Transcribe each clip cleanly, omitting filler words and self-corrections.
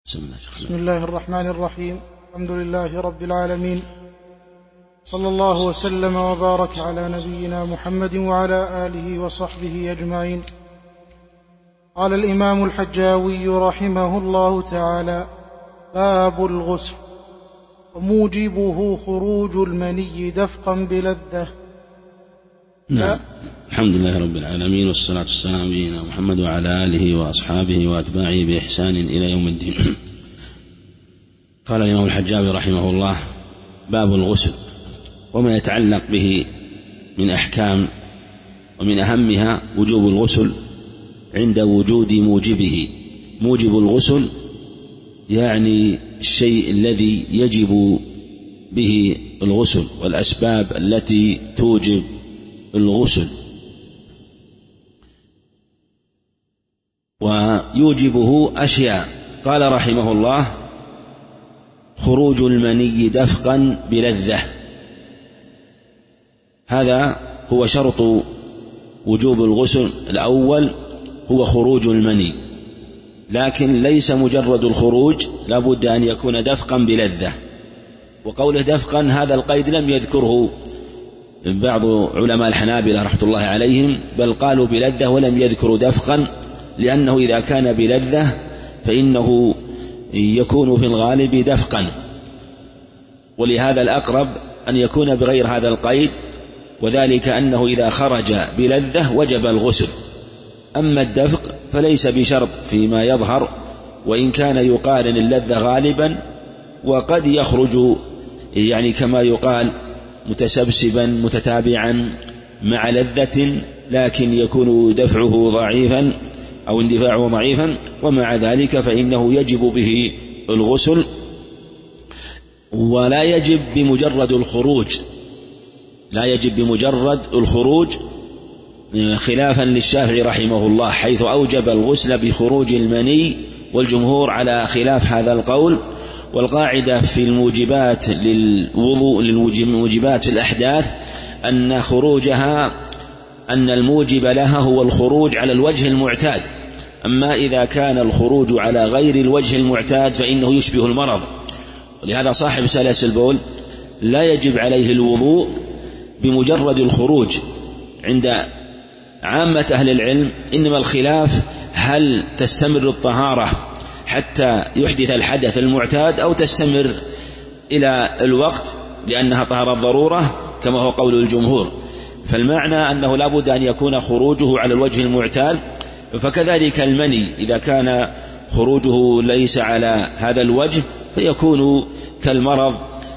بسم الله الرحمن الرحيم. الحمد لله رب العالمين، صلى الله وسلم وبارك على نبينا محمد وعلى آله وصحبه أجمعين. قال الإمام الحجاوي رحمه الله تعالى: باب الغسل، وموجبه خروج المني دفقا بلذة. نعم. الحمد لله رب العالمين، والصلاة والسلام على نبينا محمد وعلى آله وأصحابه وأتباعه بإحسان إلى يوم الدين. قال الإمام الحجاوي رحمه الله: باب الغسل، وما يتعلق به من أحكام، ومن أهمها وجوب الغسل عند وجود موجبه. موجب الغسل يعني الشيء الذي يجب به الغسل، والأسباب التي توجب الغسل. ويوجبه أشياء. قال رحمه الله: خروج المني دفقا بلذة، هذا هو شرط وجوب الغسل. الأول هو خروج المني، لكن ليس مجرد الخروج، لا بد أن يكون دفقا بلذة. وقوله دفقا هذا القيد لم يذكره بعض علماء الحنابلة رحمة الله عليهم، بل قالوا بلذة ولم يذكروا دفقا، لأنه إذا كان بلذة فإنه يكون في الغالب دفقا، ولهذا الأقرب أن يكون بغير هذا القيد، وذلك أنه إذا خرج بلذة وجب الغسل. أما الدفق فليس بشرط فيما يظهر، وإن كان يقارن اللذة غالبا، وقد يخرج يعني كما يقال متسبسبا متتابعا مع لذة، لكن يكون دفعه ضعيفا أو اندفاعه ضعيفا، ومع ذلك فإنه يجب به الغسل، ولا يجب بمجرد الخروج، لا يجب بمجرد الخروج، خلافا للشافعي رحمه الله حيث أوجب الغسل بخروج المني، والجمهور على خلاف هذا القول. والقاعدة في الموجبات للوضوء، للموجبات الأحداث، أن خروجها، أن الموجب لها هو الخروج على الوجه المعتاد. أما إذا كان الخروج على غير الوجه المعتاد فإنه يشبه المرض. ولهذا صاحب سلس البول لا يجب عليه الوضوء بمجرد الخروج عند عامة أهل العلم، إنما الخلاف هل تستمر الطهارة حتى يحدث الحدث المعتاد أو تستمر إلى الوقت لأنها طهارة ضرورة كما هو قول الجمهور. فالمعنى أنه لا بد أن يكون خروجه على الوجه المعتاد. فكذلك المني إذا كان خروجه ليس على هذا الوجه فيكون كالمرض،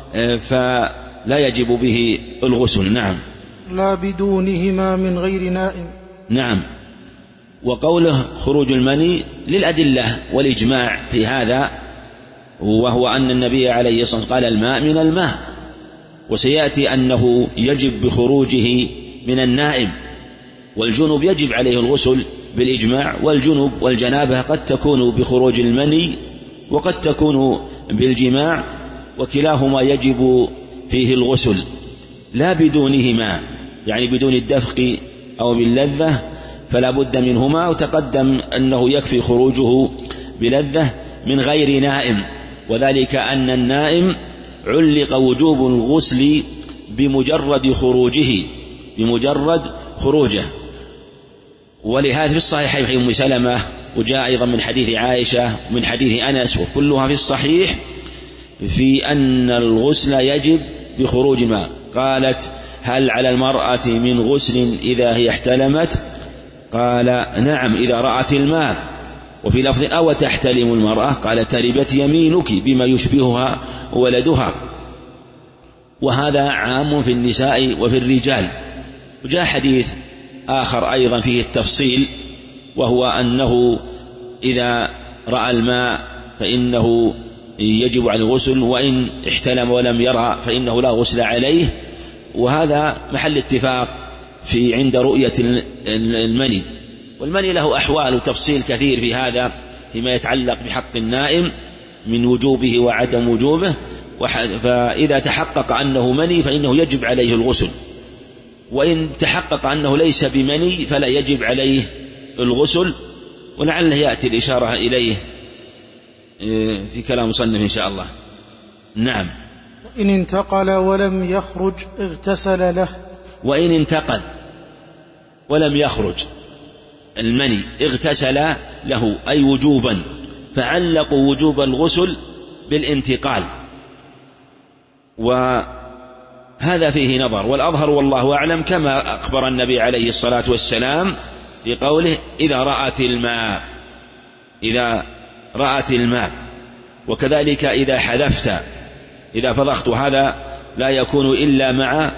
فلا يجب به الغسل. نعم. لا بدونهما من غير نائم. نعم. وقوله خروج المني للأدلة والإجماع في هذا، وهو أن النبي عليه الصلاة والسلام قال: الماء من الماء، وسيأتي أنه يجب بخروجه من النائم. والجنب يجب عليه الغسل بالإجماع، والجنب والجنابة قد تكون بخروج المني وقد تكون بالجماع، وكلاهما يجب فيه الغسل. لا بدونهما يعني بدون الدفق أو باللذة، فلا بد منهما. وتقدم أنه يكفي خروجه بلذة من غير نائم، وذلك أن النائم علق وجوب الغسل بمجرد خروجه، بمجرد خروجه. ولهذا في الصحيحين في أم سلمة، وجاء أيضا من حديث عائشة ومن حديث أنس، وكلها في الصحيح في أن الغسل يجب بخروج الماء. قالت: هل على المرأة من غسل إذا هي احتلمت؟ قال: نعم إذا رأت الماء. وفي لفظ: أو تحتلم المرأة؟ قال: تربت يمينك بما يشبهها ولدها. وهذا عام في النساء وفي الرجال. وجاء حديث آخر أيضا فيه التفصيل، وهو أنه إذا رأى الماء فإنه يجب على الغسل، وإن احتلم ولم يرى فإنه لا غسل عليه. وهذا محل اتفاق في عند رؤية المني. والمني له أحوال وتفصيل كثير في هذا، فيما يتعلق بحق النائم من وجوبه وعدم وجوبه. فإذا تحقق أنه مني فإنه يجب عليه الغسل، وإن تحقق أنه ليس بمني فلا يجب عليه الغسل. ولعله يأتي الإشارة إليه في كلام مصنف إن شاء الله. نعم. إن انتقل ولم يخرج اغتسل له. وإن انتقل ولم يخرج المني اغتسل له أي وجوبا، فعلقوا وجوب الغسل بالانتقال، وهذا فيه نظر، والأظهر والله أعلم كما أخبر النبي عليه الصلاة والسلام في قوله إذا رأت الماء، وكذلك إذا حذفت إذا فضخت، وهذا لا يكون إلا مع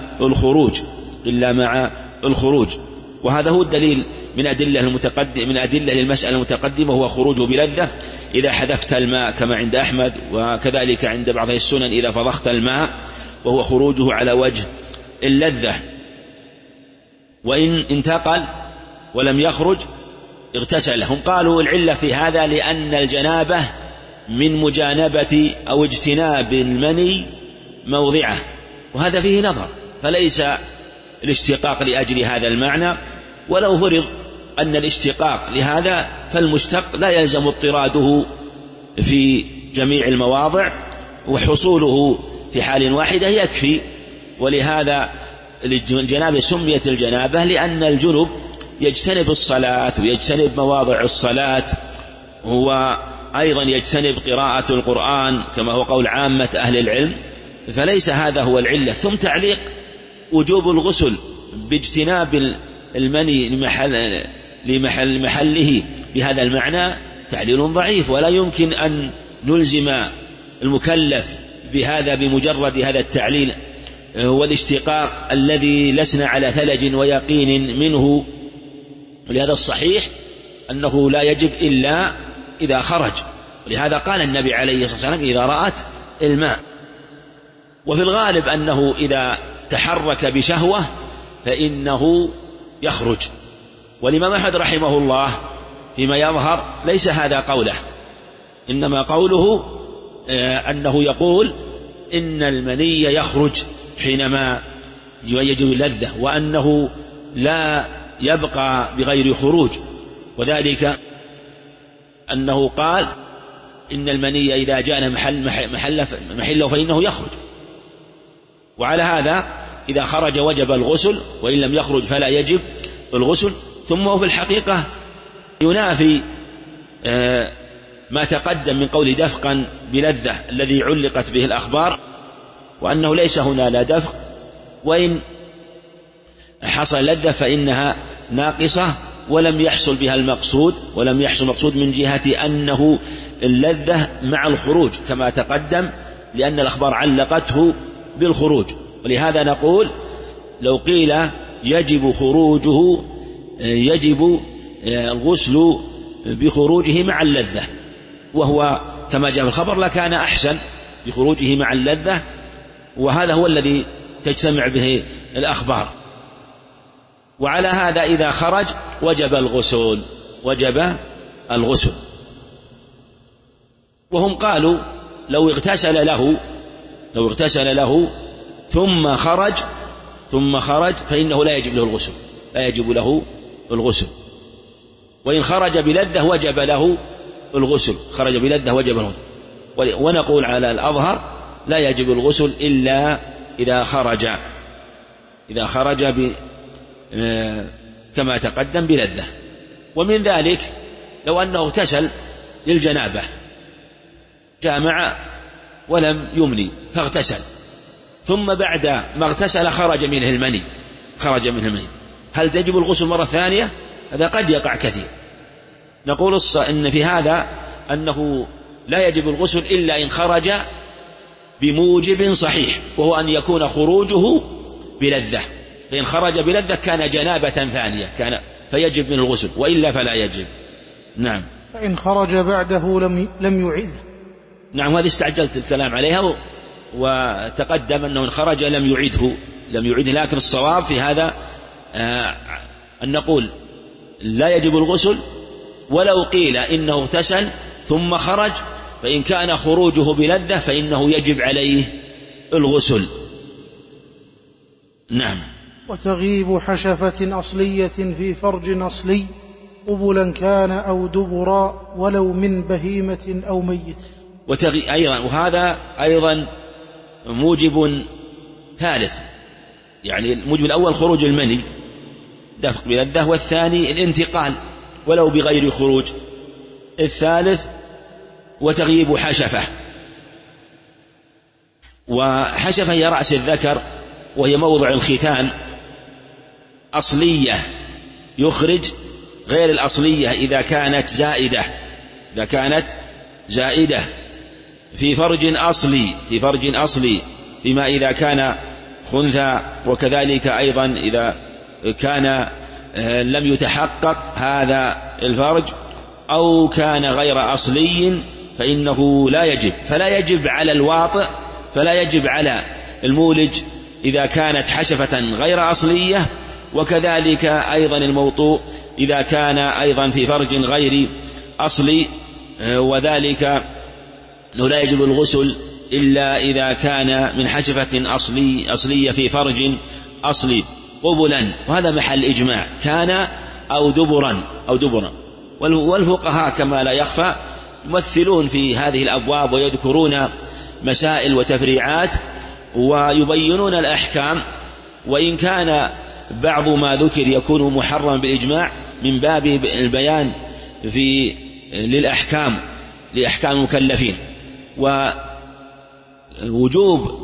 الخروج، وهذا هو الدليل من أدلة للمسألة المتقدمة، هو خروجه بلذة إذا حذفت الماء كما عند أحمد، وكذلك عند بعض السنن إذا فضخت الماء، وهو خروجه على وجه اللذة. وإن انتقل ولم يخرج اغتسل. هم قالوا العلة في هذا لأن الجنابة من مجانبة أو اجتناب المني موضعه، وهذا فيه نظر، فليس الاشتقاق لأجل هذا المعنى، ولو فرض أن الاشتقاق لهذا فالمشتق لا يلزم اضطراده في جميع المواضع، وحصوله في حال واحدة يكفي. ولهذا الجنابة سميت الجنابة لأن الجنب يجتنب الصلاة ويجتنب مواضع الصلاة، هو أيضا يجتنب قراءة القرآن كما هو قول عامة أهل العلم، فليس هذا هو العلة. ثم تعليق وجوب الغسل باجتناب المني لمحله بهذا المعنى تعليل ضعيف، ولا يمكن أن نلزم المكلف بهذا بمجرد هذا التعليل والاشتقاق الذي لسنا على ثلج ويقين منه. ولهذا الصحيح أنه لا يجب إلا إذا خرج، ولهذا قال النبي عليه الصلاة والسلام إذا رأت الماء. وفي الغالب أنه إذا تحرك بشهوة فإنه يخرج، والإمام أحمد رحمه الله فيما يظهر ليس هذا قوله، إنما قوله أنه يقول إن المني يخرج حينما يجد اللذة، وأنه لا يبقى بغير خروج، وذلك أنه قال إن المني إذا جاء محله فإنه يخرج. وعلى هذا إذا خرج وجب الغسل، وإن لم يخرج فلا يجب الغسل. ثم هو في الحقيقة ينافي ما تقدم من قول دفقا بلذة الذي علقت به الأخبار، وأنه ليس هنا لا دفق، وإن حصل لذة فإنها ناقصة ولم يحصل بها المقصود، ولم يحصل مقصود من جهة أنه اللذة مع الخروج كما تقدم، لأن الأخبار علقته بالخروج. ولهذا نقول لو قيل يجب خروجه يجب الغسل بخروجه مع اللذة، وهو كما جاء في الخبر لكان أحسن بخروجه مع اللذة، وهذا هو الذي تجتمع به الأخبار. وعلى هذا إذا خرج وجب الغسل. وهم قالوا لو اغتسل له ثم خرج فإنه لا يجب له الغسل، وإن خرج بلذة وجب له الغسل، ونقول على الأظهر لا يجب الغسل إلا إذا خرج كما تقدم بلذة. ومن ذلك لو أنه اغتسل للجنابة، جامع ولم يمني فاغتسل، ثم بعد ما اغتسل خرج منه المني، هل تجب الغسل مرة ثانية؟ هذا قد يقع كثير. نقول إن في هذا أنه لا يجب الغسل إلا إن خرج بموجب صحيح، وهو أن يكون خروجه بلذة، فإن خرج بلذة كان جنابة ثانية فيجب من الغسل، وإلا فلا يجب. نعم. فإن خرج بعده لم يعيده. نعم، هذه استعجلت الكلام عليها، وتقدم أنه إن خرج لم يعيده، لكن الصواب في هذا أن نقول لا يجب الغسل، ولو قيل إنه اغتسل ثم خرج فإن كان خروجه بلذة فإنه يجب عليه الغسل. نعم. وتغيب حشفة أصلية في فرج أصلي قبلا كان أو دبرا ولو من بهيمة أو ميت. وهذا أيضا موجب ثالث، يعني الموجب الأول خروج المني دفق بلذة، والثاني الانتقال ولو بغير خروج، الثالث وتغييب حشفة. وحشفة هي رأس الذكر وهي موضع الختان، أصلية يخرج، غير الأصلية إذا كانت زائدة في فرج أصلي فيما إذا كان خنثى، وكذلك أيضا إذا كان لم يتحقق هذا الفرج أو كان غير أصلي فإنه لا يجب، فلا يجب على الواطئ، فلا يجب على المولج إذا كانت حشفة غير أصلية، وكذلك أيضا الموطوء إذا كان أيضا في فرج غير أصلي، وذلك أنه لا يجب الغسل إلا إذا كان من حشفة أصلية في فرج أصلي قبلا، وهذا محل إجماع، كان أو دبرا. والفقهاء كما لا يخفى يمثلون في هذه الأبواب ويذكرون مسائل وتفريعات ويبينون الأحكام، وإن كان بعض ما ذكر يكون محرما بالإجماع من باب البيان لأحكام المكلفين. ووجوب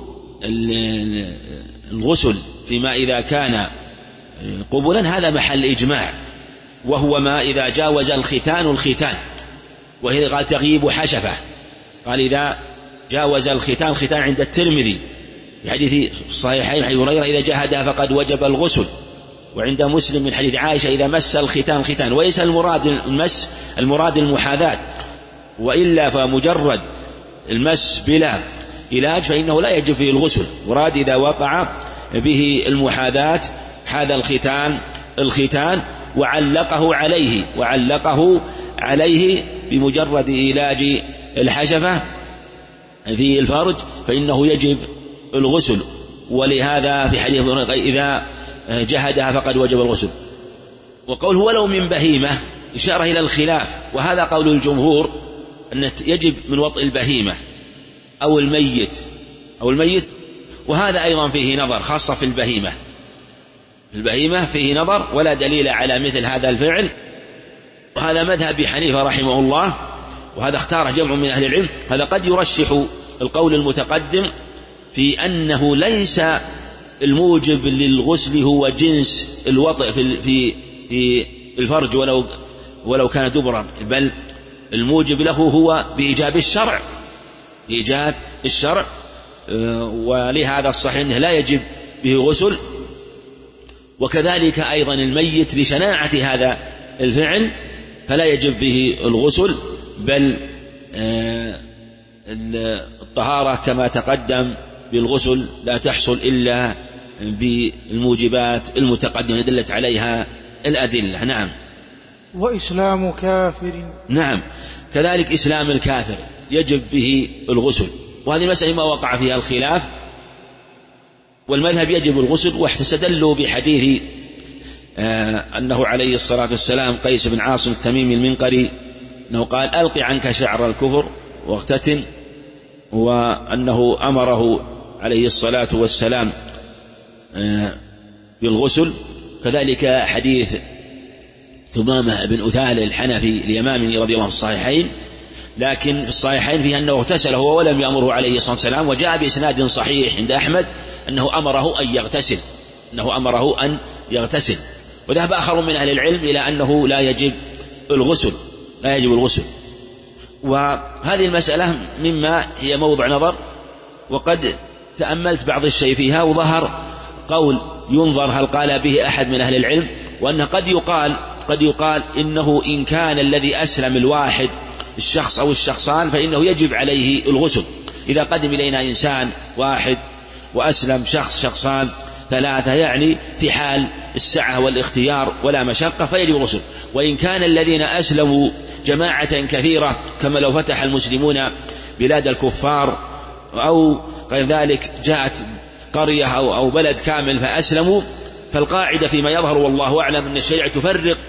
الغسل فيما إذا كان قبلا هذا محل إجماع، وهو ما إذا جاوز الختان، وهي قال تغييب حشفة، قال إذا جاوز الختان عند الترمذي في حديث الصحيحين حديث هريرة إذا جاهدها فقد وجب الغسل، وعند مسلم من حديث عائشة إذا مس الختان، وليس المراد المحاذاة، وإلا فمجرد المس بلا علاج فإنه لا يجب فيه الغسل، مراد إذا وقع به المحاذاة هذا الختان وعلقه عليه بمجرد علاج الحشفة في الفرج فإنه يجب الغسل. ولهذا في حديث إذا جهدها فقد وجب الغسل. وقوله ولو من بهيمة إشارة إلى الخلاف، وهذا قول الجمهور أن يجب من وطئ البهيمة أو الميت، وهذا أيضا فيه نظر، خاصة في البهيمة فيه نظر، ولا دليل على مثل هذا الفعل، وهذا مذهب حنيفة رحمه الله، وهذا اختار جمع من أهل العلم. هذا قد يرشح القول المتقدم في أنه ليس الموجب للغسل هو جنس الوطئ في الفرج ولو كان دبرا، بل الموجب له هو بإيجاب الشرع، ولهذا الصحيح أنه لا يجب به غسل. وكذلك أيضا الميت لشناعة هذا الفعل فلا يجب به الغسل، بل الطهارة كما تقدم بالغسل لا تحصل إلا بالموجبات المتقدمة دلت عليها الأدلة. نعم. وإسلام كافر، نعم، كذلك إسلام الكافر يجب به الغسل، وهذه المسألة ما وقع فيها الخلاف، والمذهب يجب الغسل. واستدلوا بحديث أنه عليه الصلاة والسلام قيس بن عاصم التميمي المنقري أنه قال ألق عنك شعر الكفر واغتتن، وأنه أمره عليه الصلاة والسلام بالغسل. كذلك حديث ثمامة بن أثال الحنفي اليمامي رضي الله عنه في الصحيحين، لكن في الصحيحين فيه أنه اغتسل هو ولم يأمره عليه الصلاة والسلام، وجاء بإسناد صحيح عند أحمد أنه أمره أن يغتسل، وذهب آخر من أهل العلم إلى أنه لا يجب الغسل. وهذه المسألة مما هي موضع نظر، وقد تأملت بعض الشيء فيها، وظهر قول ينظر هل قال به أحد من أهل العلم، وأنه قد يقال إنه إن كان الذي أسلم الواحد الشخص أو الشخصان فإنه يجب عليه الغسل. إذا قدم إلينا إنسان واحد وأسلم شخصان ثلاثة، يعني في حال السعة والاختيار ولا مشقة فيجب الغسل. وإن كان الذين أسلموا جماعة كثيرة كما لو فتح المسلمون بلاد الكفار أو غير ذلك، جاءت قرية أو بلد كامل فأسلموا، فالقاعدة فيما يظهر والله أعلم أن الشريعة تفرق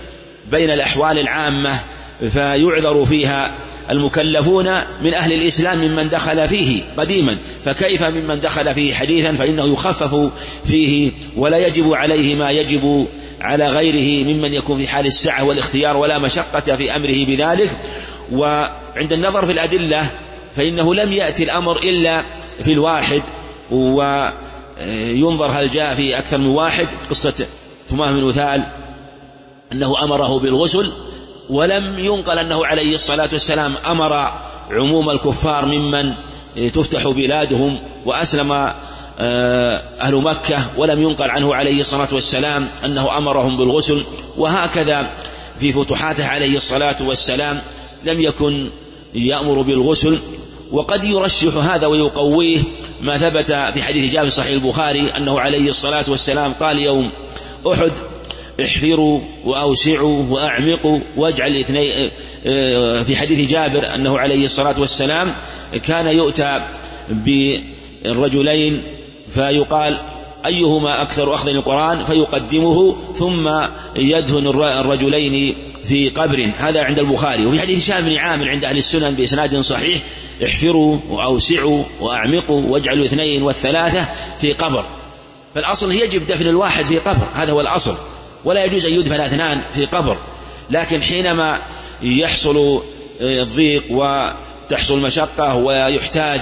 بين الأحوال العامة فيعذر فيها المكلفون من أهل الإسلام ممن دخل فيه قديما، فكيف ممن دخل فيه حديثا؟ فإنه يخفف فيه ولا يجب عليه ما يجب على غيره ممن يكون في حال السعة والاختيار ولا مشقة في أمره بذلك. وعند النظر في الأدلة فإنه لم يأتي الأمر إلا في الواحد، وينظر هل جاء في أكثر من واحد. قصة ثمامة بن أثال أنه أمره بالغسل، ولم ينقل أنه عليه الصلاة والسلام أمر عموم الكفار ممن تفتح بلادهم وأسلم أهل مكة، ولم ينقل عنه عليه الصلاة والسلام أنه أمرهم بالغسل. وهكذا في فتوحاته عليه الصلاة والسلام لم يكن يأمر بالغسل. وقد يرشح هذا ويقويه ما ثبت في حديث جابر صحيح البخاري أنه عليه الصلاة والسلام قال يوم أحد: احفروا وأوسعوا وأعمقوا واجعل الاثنين. في حديث جابر أنه عليه الصلاة والسلام كان يؤتى بالرجلين فيقال أيهما أكثر أخذا للقرآن فيقدمه ثم يدهن الرجلين في قبر. هذا عند البخاري. وفي حديث هشام بن عامر عند أهل السنن بإسناد صحيح: احفروا وأوسعوا وأعمقوا واجعلوا 2 و3 في قبر. فالأصل يجب دفن الواحد في قبر، هذا هو الأصل، ولا يجوز أن يدفن 2 في قبر. لكن حينما يحصل الضيق وتحصل مشقة ويحتاج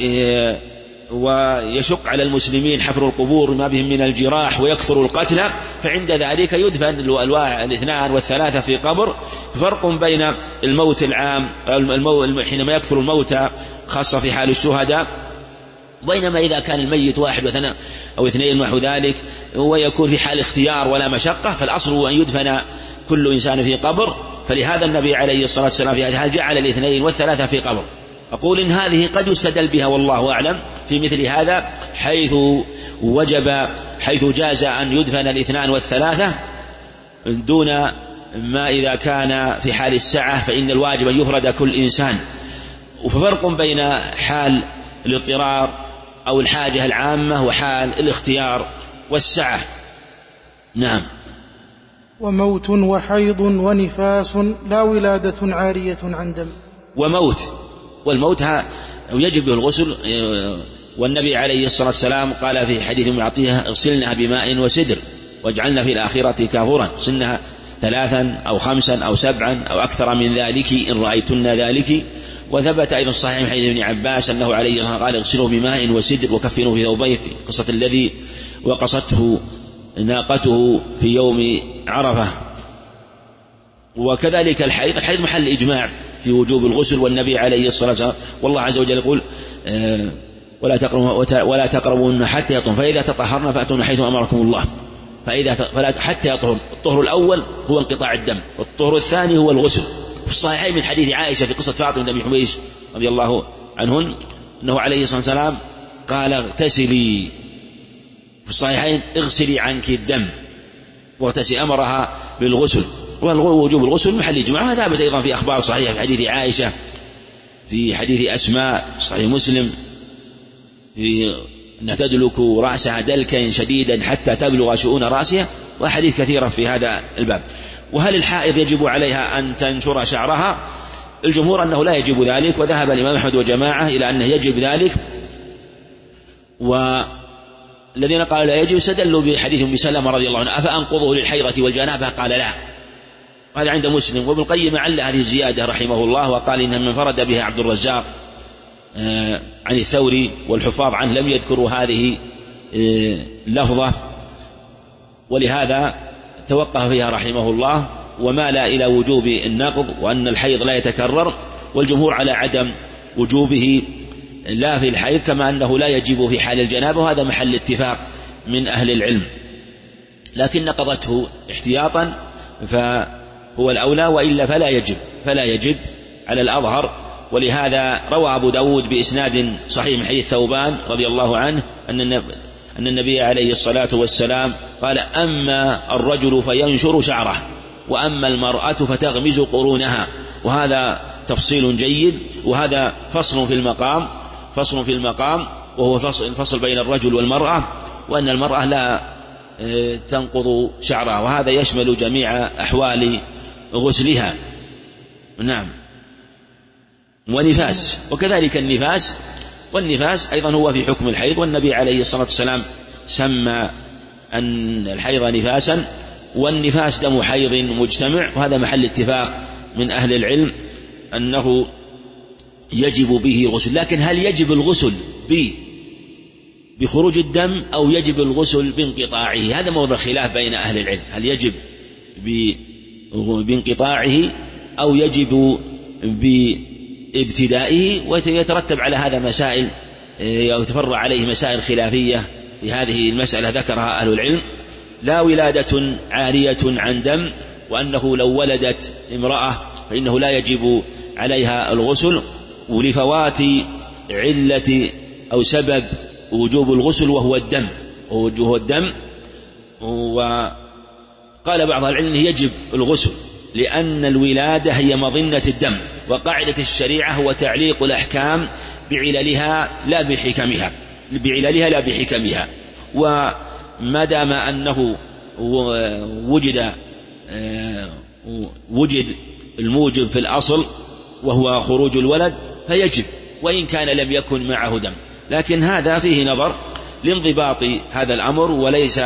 ويشق على المسلمين حفر القبور ما بهم من الجراح ويكثر القتلى، فعند ذلك يدفن 2 و3 في قبر. فرق بين الموت العام حينما يكثر الموتى خاصة في حال الشهداء، بينما إذا كان الميت 1 أو 2 ونحو ذلك ويكون في حال اختيار ولا مشقة، فالأصل أن يدفن كل إنسان في قبر. فلهذا النبي عليه الصلاة والسلام في هذا جعل 2 و3 في قبر. أقول إن هذه قد يستدل بها والله أعلم في مثل هذا، حيث جاز أن يدفن 2 و3 دون ما إذا كان في حال السعة، فإن الواجب أن يفرد كل إنسان. وفرق بين حال الاضطرار أو الحاجة العامة وحال الاختيار والسعة. نعم. وموت وحيض ونفاس لا ولادة عارية عن دم. والموت يجب به الغسل. والنبي عليه الصلاة والسلام قال في حديث معطيها: اغسلنها بماء وسدر واجعلنا في الآخرة كافورا. اغسلنها 3 أو 5 أو 7 أو أكثر من ذلك إن رأيتن ذلك. وثبت أيضا صحيح من حديث ابن عباس أنه عليه الصلاة والسلام قال: اغسلوا بماء وسدر وكفنوا في ثوبيه، في قصة الذي وقصته ناقته في يوم عرفة. وكذلك الحيض محل إجماع في وجوب الغسل، والنبي عليه الصلاة والسلام والله عز وجل يقول: ولا تقربون حتى يطهرن فإذا تطهرن فأتون حيث أمركم الله. حتى يطهر. الطهر الأول هو انقطاع الدم، والطهر الثاني هو الغسل. في الصحيحين من حديث عائشة في قصة فاطمة بنت حبيش رضي الله عنهن أنه عليه الصلاة والسلام قال: اغتسلي. في الصحيحين: اغسلي عنك الدم واغتسلي. أمرها بالغسل. ووجوب الغسل محل إجماع. ثابت أيضا في أخبار صحيحة في حديث عائشة، في حديث أسماء صحيح مسلم، في أنها تدلك رأسها دلكا شديدا حتى تبلغ شؤون رأسها، وحديث كثيرة في هذا الباب. وهل الحائض يجب عليها أن تنشر شعرها؟ الجمهور أنه لا يجب ذلك، وذهب الإمام أحمد وجماعة إلى أنه يجب ذلك. والذين قالوا لا يجب استدلوا بحديث أم سلمة رضي الله عنها: أفأنقضه للحيضة والجنابة؟ قال: لا. وهذا عند مسلم. وابن القيم عل هذه الزيادة رحمه الله وقال إنها من فرد بها عبد الرزاق عن الثوري، والحفاظ عنه لم يذكروا هذه اللفظة، ولهذا توقف فيها رحمه الله ومال إلى وجوب النقض، وأن الحيض لا يتكرر. والجمهور على عدم وجوبه لا في الحيض، كما أنه لا يجب في حال الجنابة، وهذا محل اتفاق من أهل العلم. لكن نقضته احتياطا فهو الأولى، وإلا فلا يجب على الأظهر. ولهذا روى أبو داود بإسناد صحيح من حديث ثوبان رضي الله عنه أن النبي عليه الصلاة والسلام قال: أما الرجل فينشر شعره، وأما المرأة فتغمز قرونها. وهذا تفصيل جيد، وهذا فصل في المقام، وهو الفصل بين الرجل والمرأة، وأن المرأة لا تنقض شعرها، وهذا يشمل جميع أحوال غسلها. نعم. ونفاس، وكذلك النفاس، والنفاس أيضا هو في حكم الحيض، والنبي عليه الصلاة والسلام سمى أن الحيض نفاسا، والنفاس دم حيض مجتمع، وهذا محل اتفاق من أهل العلم أنه يجب به غسل. لكن هل يجب الغسل بخروج الدم أو يجب الغسل بانقطاعه؟ هذا موضع خلاف بين أهل العلم، هل يجب بانقطاعه أو يجب بابتدائه؟ ويترتب على هذا مسائل أو يتفرع عليه مسائل خلافية في هذه المسألة ذكرها أهل العلم. لا ولادة عارية عن دم، وأنه لو ولدت امرأة فإنه لا يجب عليها الغسل، ولفوات علة أو سبب وجوب الغسل وهو الدم. وقال بعض العلم يجب الغسل لأن الولادة هي مظنة الدم، وقاعدة الشريعة هو تعليق الأحكام بعللها لا بحكمها، وما دام أنه وجد الموجب في الأصل وهو خروج الولد فيجب، وإن كان لم يكن معه دم. لكن هذا فيه نظر لانضباط هذا الأمر وليس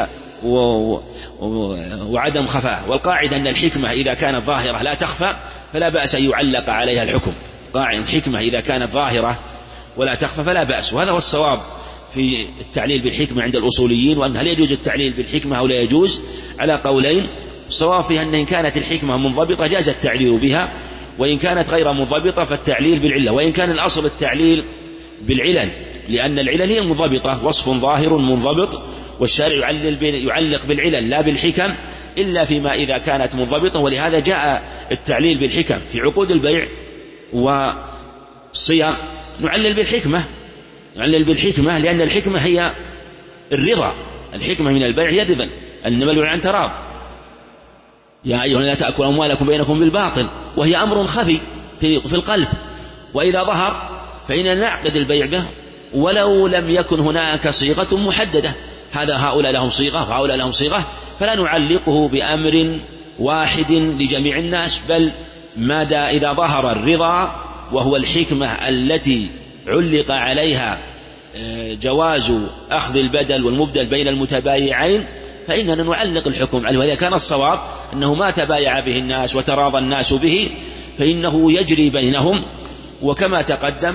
وعدم خفاء، والقاعدة أن الحكمة إذا كانت ظاهرة لا تخفى فلا بأس أن يعلق عليها الحكم. قاعدة الحكمة إذا كانت ظاهرة ولا تخفى فلا بأس، وهذا هو الصواب في التعليل بالحكمة عند الأصوليين. وأن هل يجوز التعليل بالحكمة أو لا يجوز على قولين. الصواب فيها أن إن كانت الحكمة منضبطة جاز التعليل بها، وإن كانت غير منضبطة فالتعليل بالعلة، وإن كان الأصل التعليل بالعلل، لأن العلل هي منضبطة، وصف ظاهر منضبط، والشارع يعلق بالعلل لا بالحكم إلا فيما إذا كانت منضبطة. ولهذا جاء التعليل بالحكم في عقود البيع والصيغ، نعلل بالحكمة لأن الحكمة هي الرضا، الحكمة من البيع هي الرضا، إنما البيع عن تراض. يا أيها لا تأكلوا أموالكم بينكم بالباطل، وهي أمر خفي في القلب، وإذا ظهر فإننا نعقد البيع به ولو لم يكن هناك صيغة محددة، هؤلاء لهم صيغة وهؤلاء لهم صيغة، فلا نعلقه بأمر واحد لجميع الناس، بل ماذا إذا ظهر الرضا وهو الحكمة التي علق عليها جواز أخذ البدل والمبدل بين المتبايعين فإننا نعلق الحكم عليه. وإذا كان الصواب أنه ما تبايع به الناس وتراضى الناس به فإنه يجري بينهم. وكما تقدم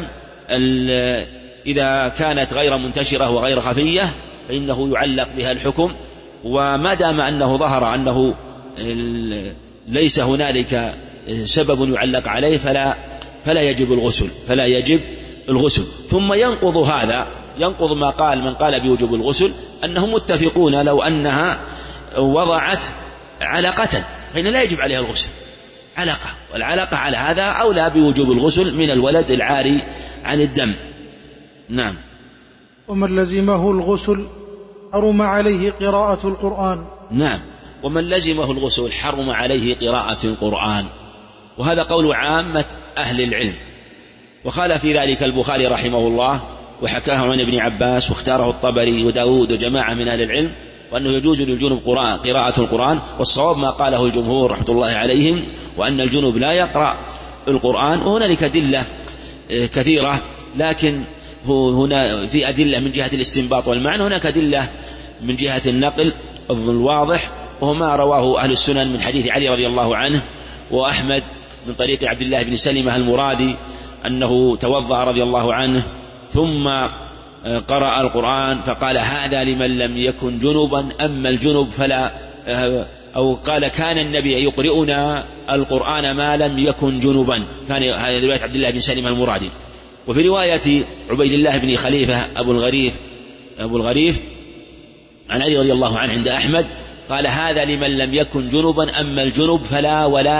إذا كانت غير منتشرة وغير خفية فإنه يعلق بها الحكم، وما دام أنه ظهر أنه ليس هنالك سبب يعلق عليه فلا يجب الغسل. ثم ينقض ما قال من قال بوجوب الغسل أنهم متفقون لو أنها وضعت علقة فإن لا يجب عليها الغسل، والعلقة على هذا أولى بوجوب الغسل من الولد العاري عن الدم. نعم. ومن لزمه الغسل حرم عليه قراءة القرآن. نعم. ومن لزمه الغسل حرم عليه قراءة القرآن، وهذا قول عامة أهل العلم، وقال في ذلك البخاري رحمه الله وحكاه عن ابن عباس، واختاره الطبري وداود وجماعة من أهل العلم، وأنه يجوز للجنب قراءة القرآن. والصواب ما قاله الجمهور رحمة الله عليهم، وأن الجنب لا يقرأ القرآن. وهنالك أدلة كثيرة، لكن هنا في أدلة من جهة الاستنباط والمعنى، هناك أدلة من جهة النقل الواضح، وهو ما رواه أهل السنن من حديث علي رضي الله عنه وأحمد من طريق عبد الله بن سلمة المرادي أنه توضأ رضي الله عنه ثم قرأ القرآن فقال هذا لمن لم يكن جنبا، أما الجنب فلا، أو قال كان النبي يقرئنا القرآن ما لم يكن جنبا. كان هذه رواية عبد الله بن سلمة المرادي. وفي رواية عبيد الله بن خليفة أبو الغريف عن علي رضي الله عنه عند أحمد قال هذا لمن لم يكن جنبا، أما الجنب فلا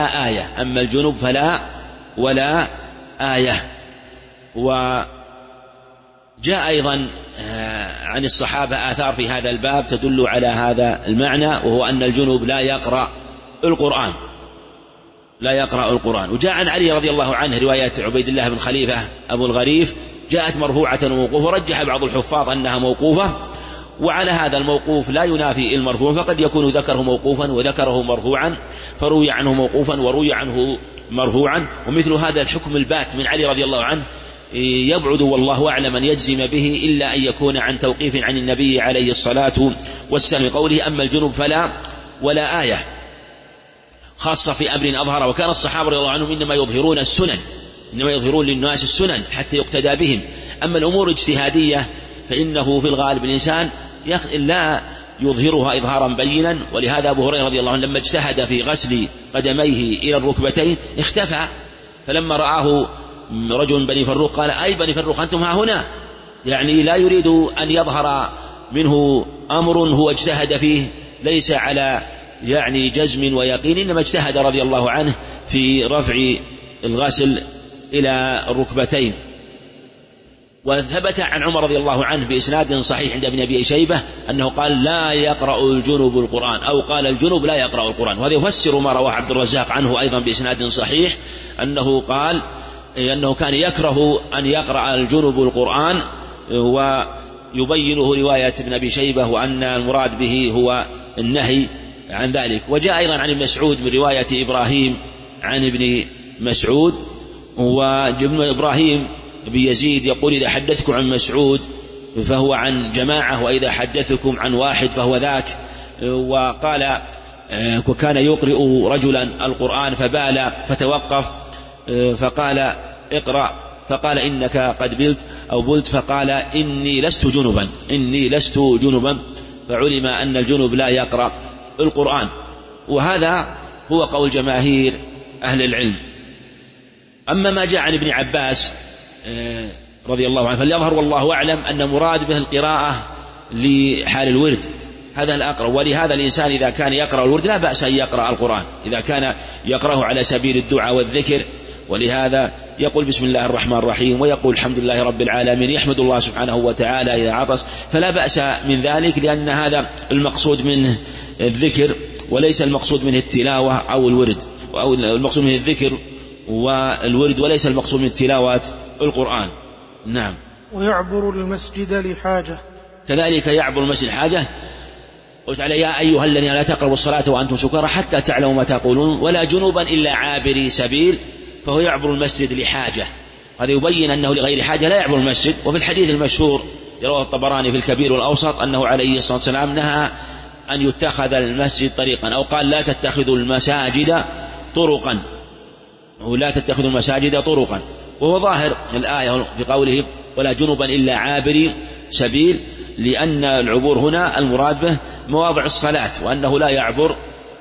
ولا آية. وجاء أيضا عن الصحابة آثار في هذا الباب تدل على هذا المعنى، وهو أن الجنب لا يقرأ القرآن. وجاء عن علي رضي الله عنه رواية عبيد الله بن خليفة أبو الغريف جاءت مرفوعة وموقوفة، رجح بعض الحفاظ أنها موقوفة، وعلى هذا الموقوف لا ينافي المرفوع، فقد يكون ذكره موقوفا وذكره مرفوعا فروي عنه موقوفا وروي عنه مرفوعا. ومثل هذا الحكم البات من علي رضي الله عنه يبعد والله أعلم أن يجزم به إلا أن يكون عن توقيف عن النبي عليه الصلاة والسلام، قوله أما الجنوب فلا ولا آية خاصة في أمر أظهر. وكان الصحابة رضي الله عنهم إنما يظهرون السنن، إنما يظهرون للناس السنن حتى يقتدى بهم. أما الأمور اجتهادية فإنه في الغالب الإنسان لا يظهرها إظهارا بينا. ولهذا أبو هريرة رضي الله عنه لما اجتهد في غسل قدميه إلى الركبتين اختفى، فلما رآه رجل بني فروخ قال أي بني فروخ أنتم ها هنا، يعني لا يريد أن يظهر منه أمر هو اجتهد فيه ليس على يعني جزم ويقين، إنما اجتهد رضي الله عنه في رفع الغسل إلى الركبتين. وثبت عن عمر رضي الله عنه بإسناد صحيح عند ابن أبي شيبة أنه قال لا يقرأ الجنب القرآن، أو قال الجنب لا يقرأ القرآن. وهذا يفسر ما رواه عبد الرزاق عنه أيضا بإسناد صحيح أنه قال أنه كان يكره أن يقرأ الجنب القرآن، ويبينه رواية ابن أبي شيبة وأن المراد به هو النهي عن ذلك. وجاء أيضا عن مسعود من رواية إبراهيم عن ابن مسعود، وابن إبراهيم بيزيد يقول إذا حدثكم عن مسعود فهو عن جماعة، وإذا حدثكم عن واحد فهو ذاك. وقال وكان يقرئ رجلا القرآن فبال فتوقف فقال اقرأ، فقال إنك قد بلت أو بلت، فقال إني لست جنبا، فعلم أن الجنب لا يقرأ القرآن. وهذا هو قول جماهير أهل العلم. أما ما جاء عن ابن عباس رضي الله عنه فليظهر والله أعلم أن مراد به القراءة لحال الورد، هذا الأقرأ. ولهذا الإنسان إذا كان يقرأ الورد لا بأس أن يقرأ القرآن إذا كان يقرأه على سبيل الدعاء والذكر. ولهذا يقول بسم الله الرحمن الرحيم ويقول الحمد لله رب العالمين، يحمد الله سبحانه وتعالى إذا عطس، فلا بأس من ذلك، لأن هذا المقصود منه الذكر وليس المقصود منه التلاوة أو الورد، أو المقصود منه الذكر والورد وليس المقصود من تلاوة القرآن. نعم. ويعبر المسجد لحاجة، كذلك يعبر المسجد حاجة. قلت عليه يا أيها الذين لا تقربوا الصلاة وأنتم سكارى حتى تعلموا ما تقولون ولا جنوبا إلا عابري سبيل، فهو يعبر المسجد لحاجة. هذا يبين أنه لغير حاجة لا يعبر المسجد. وفي الحديث المشهور يروى الطبراني في الكبير والأوسط أنه عليه الصلاة والسلام نهى أن يتخذ المسجد طريقا، أو قال لا تتخذوا المساجد طرقا، ولا تتخذوا المساجد طرقا. وهو ظاهر الآية في قوله ولا جنبا إلا عابري سبيل، لأن العبور هنا المراد به مواضع الصلاة، وأنه لا يعبر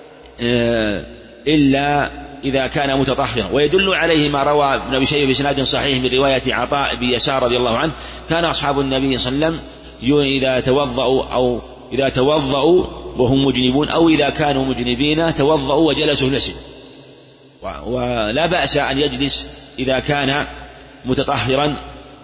إلا إذا كان متطهرا. ويدل عليه ما روى ابن أبي شيبة بإسناد صحيح من رواية عطاء بن يسار رضي الله عنه كان أصحاب النبي صلى الله عليه وسلم إذا توضأوا وهم مجنبون، أو إذا كانوا مجنبين توضأوا وجلسوا في المسجد. ولا بأس أن يجلس إذا كان متطهرا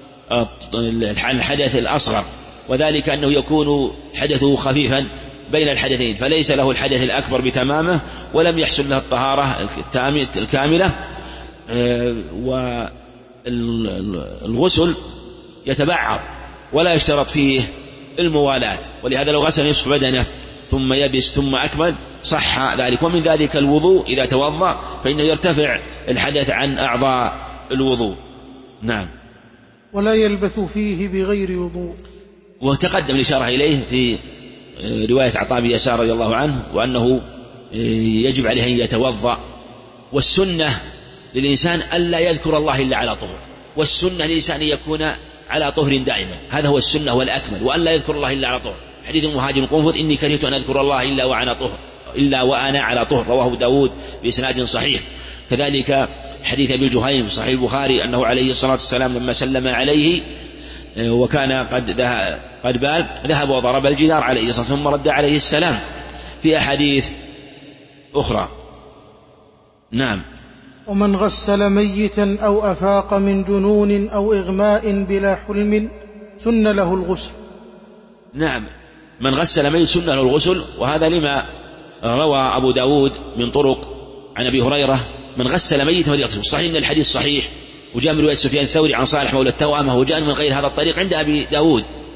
الحدث الأصغر، وذلك أنه يكون حدثه خفيفا بين الحدثين، فليس له الحدث الأكبر بتمامه ولم يحصل له الطهارة الكاملة. والغسل يتبعض ولا يشترط فيه الموالاة، ولهذا لو غسل نصف بدنه ثم يبس ثم أكمل صح ذلك. ومن ذلك الوضوء إذا توضأ فإنه يرتفع الحدث عن أعضاء الوضوء. نعم. ولا يلبث فيه بغير وضوء، وتقدم الإشارة إليه في رواية عطاء بن يسار رضي الله عنه، وأنه يجب عليه أن يتوضأ. والسنة للإنسان ألا يذكر الله إلا على طهر، والسنة للإنسان يكون على طهر دائما، هذا هو السنة والأكمل، وأن لا يذكر الله إلا على طهر. حديث المهاجر القنفذ إني كرهت أن أذكر الله إلا وأنا على طهر، رواه أبو داود بإسناد صحيح. كذلك حديث أبي الجهيم صحيح البخاري أنه عليه الصلاة والسلام لما سلم عليه وكان قد بال ذهب وضرب الجدار عليه الصلاة والسلام ثم رد عليه السلام في أحاديث أخرى. نعم. ومن غسل ميتا أو أفاق من جنون أو إغماء بلا حلم سن له الغسل. نعم، من غسل ميت سن له الغسل، وهذا لما روى أبو داود من طرق عن أبي هريرة من غسل ميتا فليغسل. صحيح أن الحديث صحيح، وجاء من رواية سفيان الثوري عن صالح مولى التوأمة، وجاء من غير هذا الطريق عند أبي داود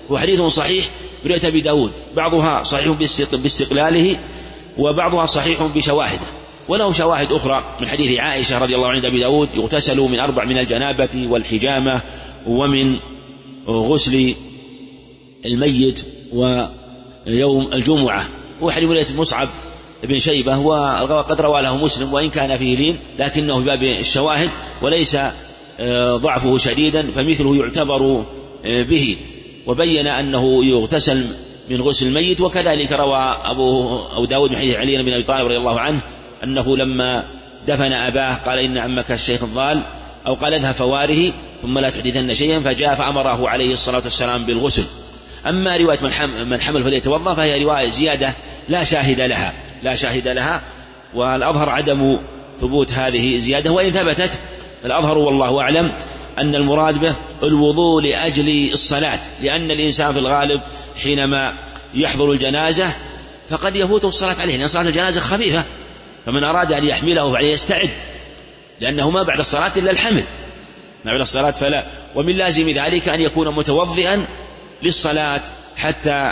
هو حديث صحيح برواية أبي داود، بعضها صحيح باستقلاله وبعضها صحيح بشواهده، وله شواهد أخرى من حديث عائشة رضي الله عنها عند أبي داود: يغتسل من 4 من الجنابة والحجامة ومن غسل الميت ويوم الجمعة. وحديث رواية مصعب بن شيبة وقد روى له مسلم وإن كان فيه لين لكنه في باب الشواهد وليس ضعفه شديدا فمثله يعتبر به، وبين أنه يغتسل من غسل الميت. وكذلك روى أبو داود من حديث علي بن أبي طالب رضي الله عنه أنه لما دفن أباه قال: إن عمك الشيخ الضال، أو قال: اذهب فواره ثم لا تحدثن شيئا، فجاء فأمره عليه الصلاة والسلام بالغسل. أما رواية من حمل فليتوضأ فهي رواية زيادة لا شاهد لها، والأظهر عدم ثبوت هذه الزيادة، وإن ثبتت الأظهر والله أعلم أن المراد به الوضوء لأجل الصلاة، لأن الإنسان في الغالب حينما يحضر الجنازة فقد يفوت الصلاة عليه، لأن صلاة الجنازة خفيفة، فمن أراد أن يحمله فعليه يستعد، لأنه ما بعد الصلاة إلا الحمل، ما بعد الصلاة فلا. ومن لازم ذلك أن يكون متوضئا للصلاة حتى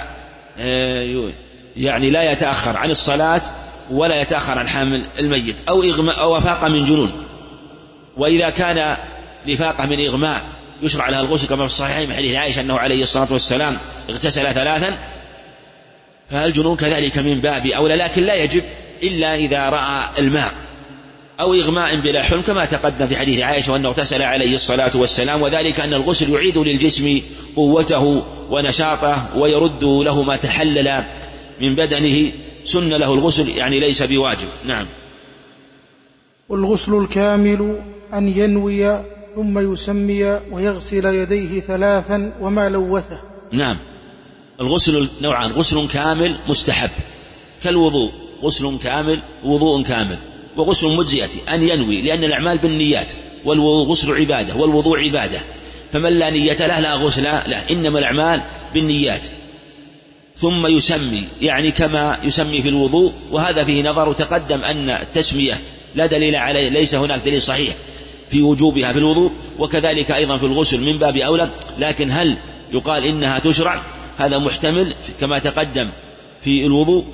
يعني لا يتأخر عن الصلاة ولا يتأخر عن حامل الميت، أو أفاق من جنون. وإذا كان لفاقة من إغماء يشرع لها الغسل كما في الصحيحين من حديث عائشة أنه عليه الصلاة والسلام اغتسل 3، فالجنون كذلك من باب أولى، لكن لا يجب إلا إذا رأى الماء أو إغماء بلا حلم كما تقدم في حديث عائشة وأنه اغتسل عليه الصلاة والسلام، وذلك أن الغسل يعيد للجسم قوته ونشاطه ويرد له ما تحلل من بدنه، سن له الغسل يعني ليس بواجب. نعم. والغسل الكامل أن ينوي ثم يسمي ويغسل يديه 3 وما لوثه. نعم. الغسل نوعان: غسل كامل مستحب كالوضوء، غسل كامل وضوء كامل، وغسل مجزئة أن ينوي، لأن الأعمال بالنيات، والغسل عبادة والوضوء عبادة، فمن لا نية له لا غسل له، إنما الأعمال بالنيات. ثم يسمي يعني كما يسمي في الوضوء، وهذا فيه نظر، تقدم أن التسمية لا دليل عليه، ليس هناك دليل صحيح في وجوبها في الوضوء، وكذلك أيضا في الغسل من باب أولى، لكن هل يقال إنها تشرع؟ هذا محتمل كما تقدم في الوضوء.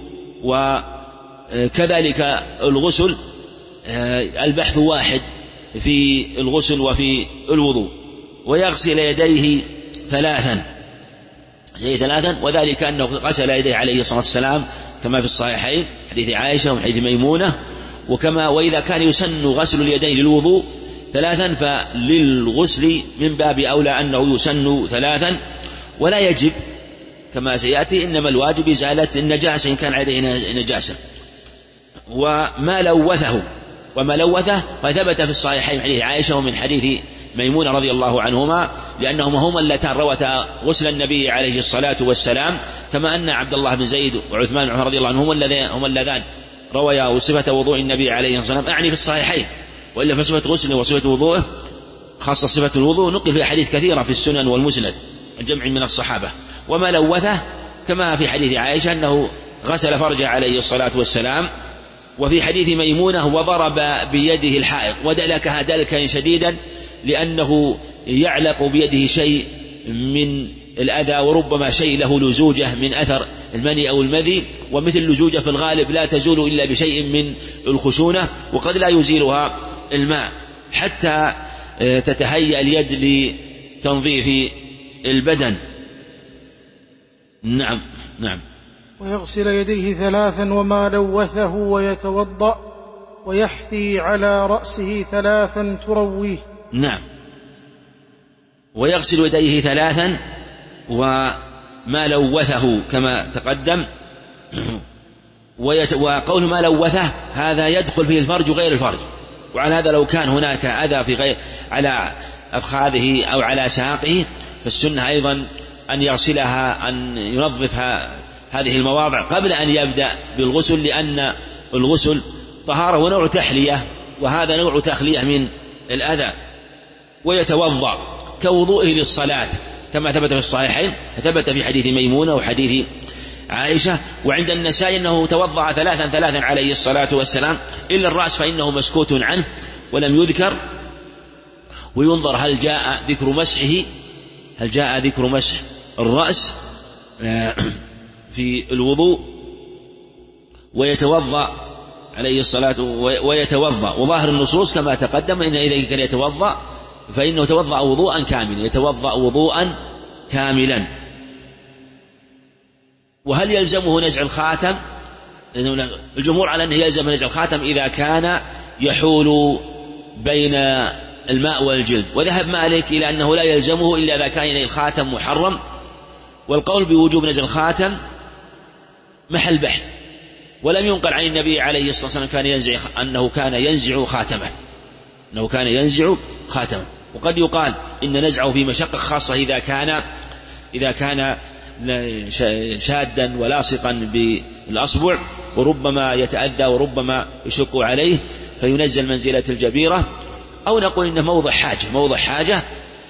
وكذلك الغسل البحث واحد في الغسل وفي الوضوء. ويغسل يديه 3، وذلك أنه غسل يديه عليه الصلاة والسلام كما في الصحيحين حديث عائشة وحديث ميمونة. وإذا كان يسن غسل اليدين للوضوء 3 فللغسل من باب أولى أنه يسن 3، ولا يجب كما سيأتي، إنما الواجب إزالة النجاسة إن كان عليه نجاسة. وما لوثه فثبت في الصحيحين حديث عائشة ومن حديث ميمونة رضي الله عنهما، لأنهما هما اللتان روتا غسل النبي عليه الصلاة والسلام، كما أن عبد الله بن زيد وعثمان بن عفان رضي الله عنهما هما اللذان رويا صفة وضوء النبي عليه الصلاة والسلام، أعني في الصحيحين، وإلا فصفة غسله وصفة وضوءه خاصة صفة الوضوء نقل في حديث كثيرة في السنن والمسند الجمع من الصحابة. وما لوثه كما في حديث عائشة أنه غسل فرجه عليه الصلاة والسلام، وفي حديث ميمونة وضرب بيده الحائط ودلكها دلكا شديدا، لأنه يعلق بيده شيء من الأذى، وربما شيء له لزوجة من أثر المني أو المذي، ومثل اللزوجة في الغالب لا تزول إلا بشيء من الخشونة، وقد لا يزيلها الماء حتى تتهيأ اليد لتنظيف البدن. نعم. ويغسل يديه 3 وما لوثه ويتوضأ ويحثي على رأسه 3 ترويه. نعم. ويغسل يديه 3 وما لوثه كما تقدم. وقول ما لوثه هذا يدخل فيه الفرج وغير الفرج، وعلى هذا لو كان هناك أذى في غير على أفخاذه أو على ساقه فالسنة أيضا أن يغسلها، أن ينظفها هذه المواضع قبل أن يبدأ بالغسل، لأن الغسل طهارة ونوع تحلية، وهذا نوع تخلية من الأذى. ويتوضأ كوضوئه للصلاة كما ثبت في الصحيحين، ثبت في حديث ميمونة وحديث عائشة. وعند النسائي أنه توضأ 3 عليه الصلاة والسلام، إلا الرأس فإنه مسكوت عنه ولم يذكر. وينظر هل جاء ذكر مسح الرأس في الوضوء ويتوضأ عليه الصلاة ويتوضأ، وظاهر النصوص كما تقدم إن إذا كان يتوضأ فإنه يتوضأ وضوءا كاملا، يتوضأ وضوءا كاملا. وهل يلزمه نزع الخاتم؟ الجمهور على أنه يلزم نزع الخاتم إذا كان يحول بين الماء والجلد، وذهب مالك إلى أنه لا يلزمه إلا إذا كان الخاتم محرم. والقول بوجوب نزع الخاتم محل بحث، ولم ينقل عن النبي عليه الصلاة والسلام أنه كان ينزع خاتمه. وقد يقال إن نزعه في مشقة خاصة إذا كان شادا ولاصقا بالأصبع، وربما يتأذى وربما يشق عليه فينزل منزلة الجبيرة، أو نقول إنه موضع حاجة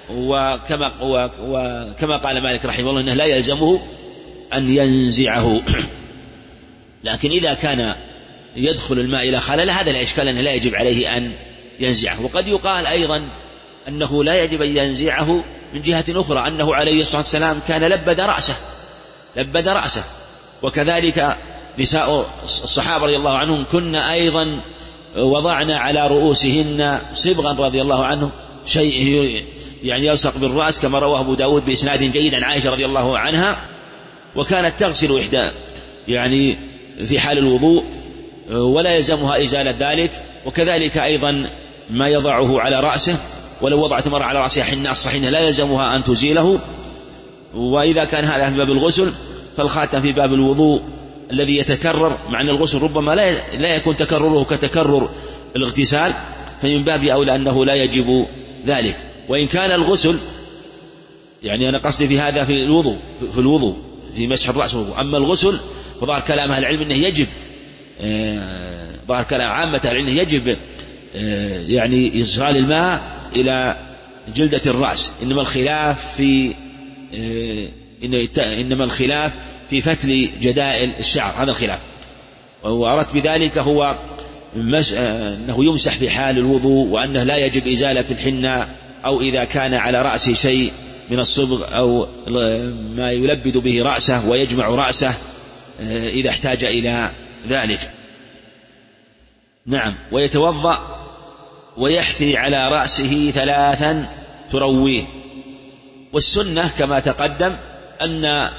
وكما قال مالك رحمه الله إنه لا يلزمه أن ينزعه. لكن إذا كان يدخل الماء إلى خلل هذا لا إشكال أنه لا يجب عليه أن ينزعه. وقد يقال أيضا أنه لا يجب أن ينزعه من جهة أخرى، أنه عليه الصلاة والسلام كان لبد رأسه، وكذلك نساء الصحابة رضي الله عنهم كنا أيضا وضعنا على رؤوسهن صبغا رضي الله عنه شيء يعني يلصق بالرأس، كما رواه أبو داود بإسناد جيد عن عائشة رضي الله عنها، وكانت تغسل إحدى يعني في حال الوضوء ولا يلزمها إزالة ذلك. وكذلك أيضا ما يضعه على رأسه، ولو وضعت مرة على رأسها حناء الصحيح لا يلزمها أن تزيله. وإذا كان هذا في باب الغسل فالخاتم في باب الوضوء الذي يتكرر، مع أن الغسل ربما لا يكون تكرره كتكرر الاغتسال، فمن باب أولى أنه لا يجب ذلك. وإن كان الغسل يعني أنا قصدي في هذا في الوضوء في مسح الرأس والوضوء. أما الغسل فظهر كلام أهل العلم أنه يجب، ظهر كلام عامة أهل العلم يجب يعني إيصال الماء إلى جلدة الرأس، إنما الخلاف في فتل جدائل الشعر، هذا الخلاف. وأردت بذلك هو أنه يمسح في حال الوضوء، وأنه لا يجب إزالة الحنة، أو إذا كان على رأسه شيء من الصبغ أو ما يلبد به رأسه ويجمع رأسه إذا احتاج إلى ذلك. نعم. ويتوضأ ويحثي على رأسه 3 ترويه. والسنة كما تقدم أن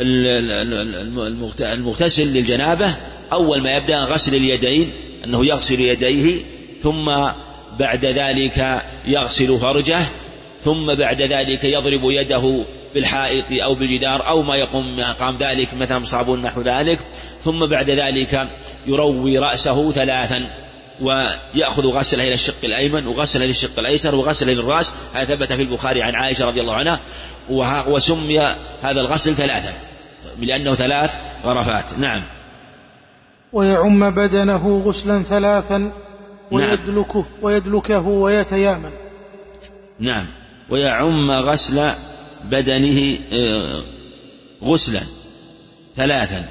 المغتسل للجنابة أول ما يبدأ غسل اليدين، أنه يغسل يديه، ثم بعد ذلك يغسل فرجه، ثم بعد ذلك يضرب يده بالحائط أو بالجدار أو ما يقوم مقام ذلك مثلا صابون نحو ذلك، ثم بعد ذلك يروي رأسه 3، ويأخذ غسله إلى الشق الأيمن وغسله للشق الأيسر وغسله للرأس. هذا ثبت في البخاري عن عائشة رضي الله عنها، وسمي هذا الغسل 3 لأنه 3 غرفات. نعم. ويعم بدنه غسلا 3 ويدلكه ويتيامن. نعم. ويعم غسل بدنه غسلا 3.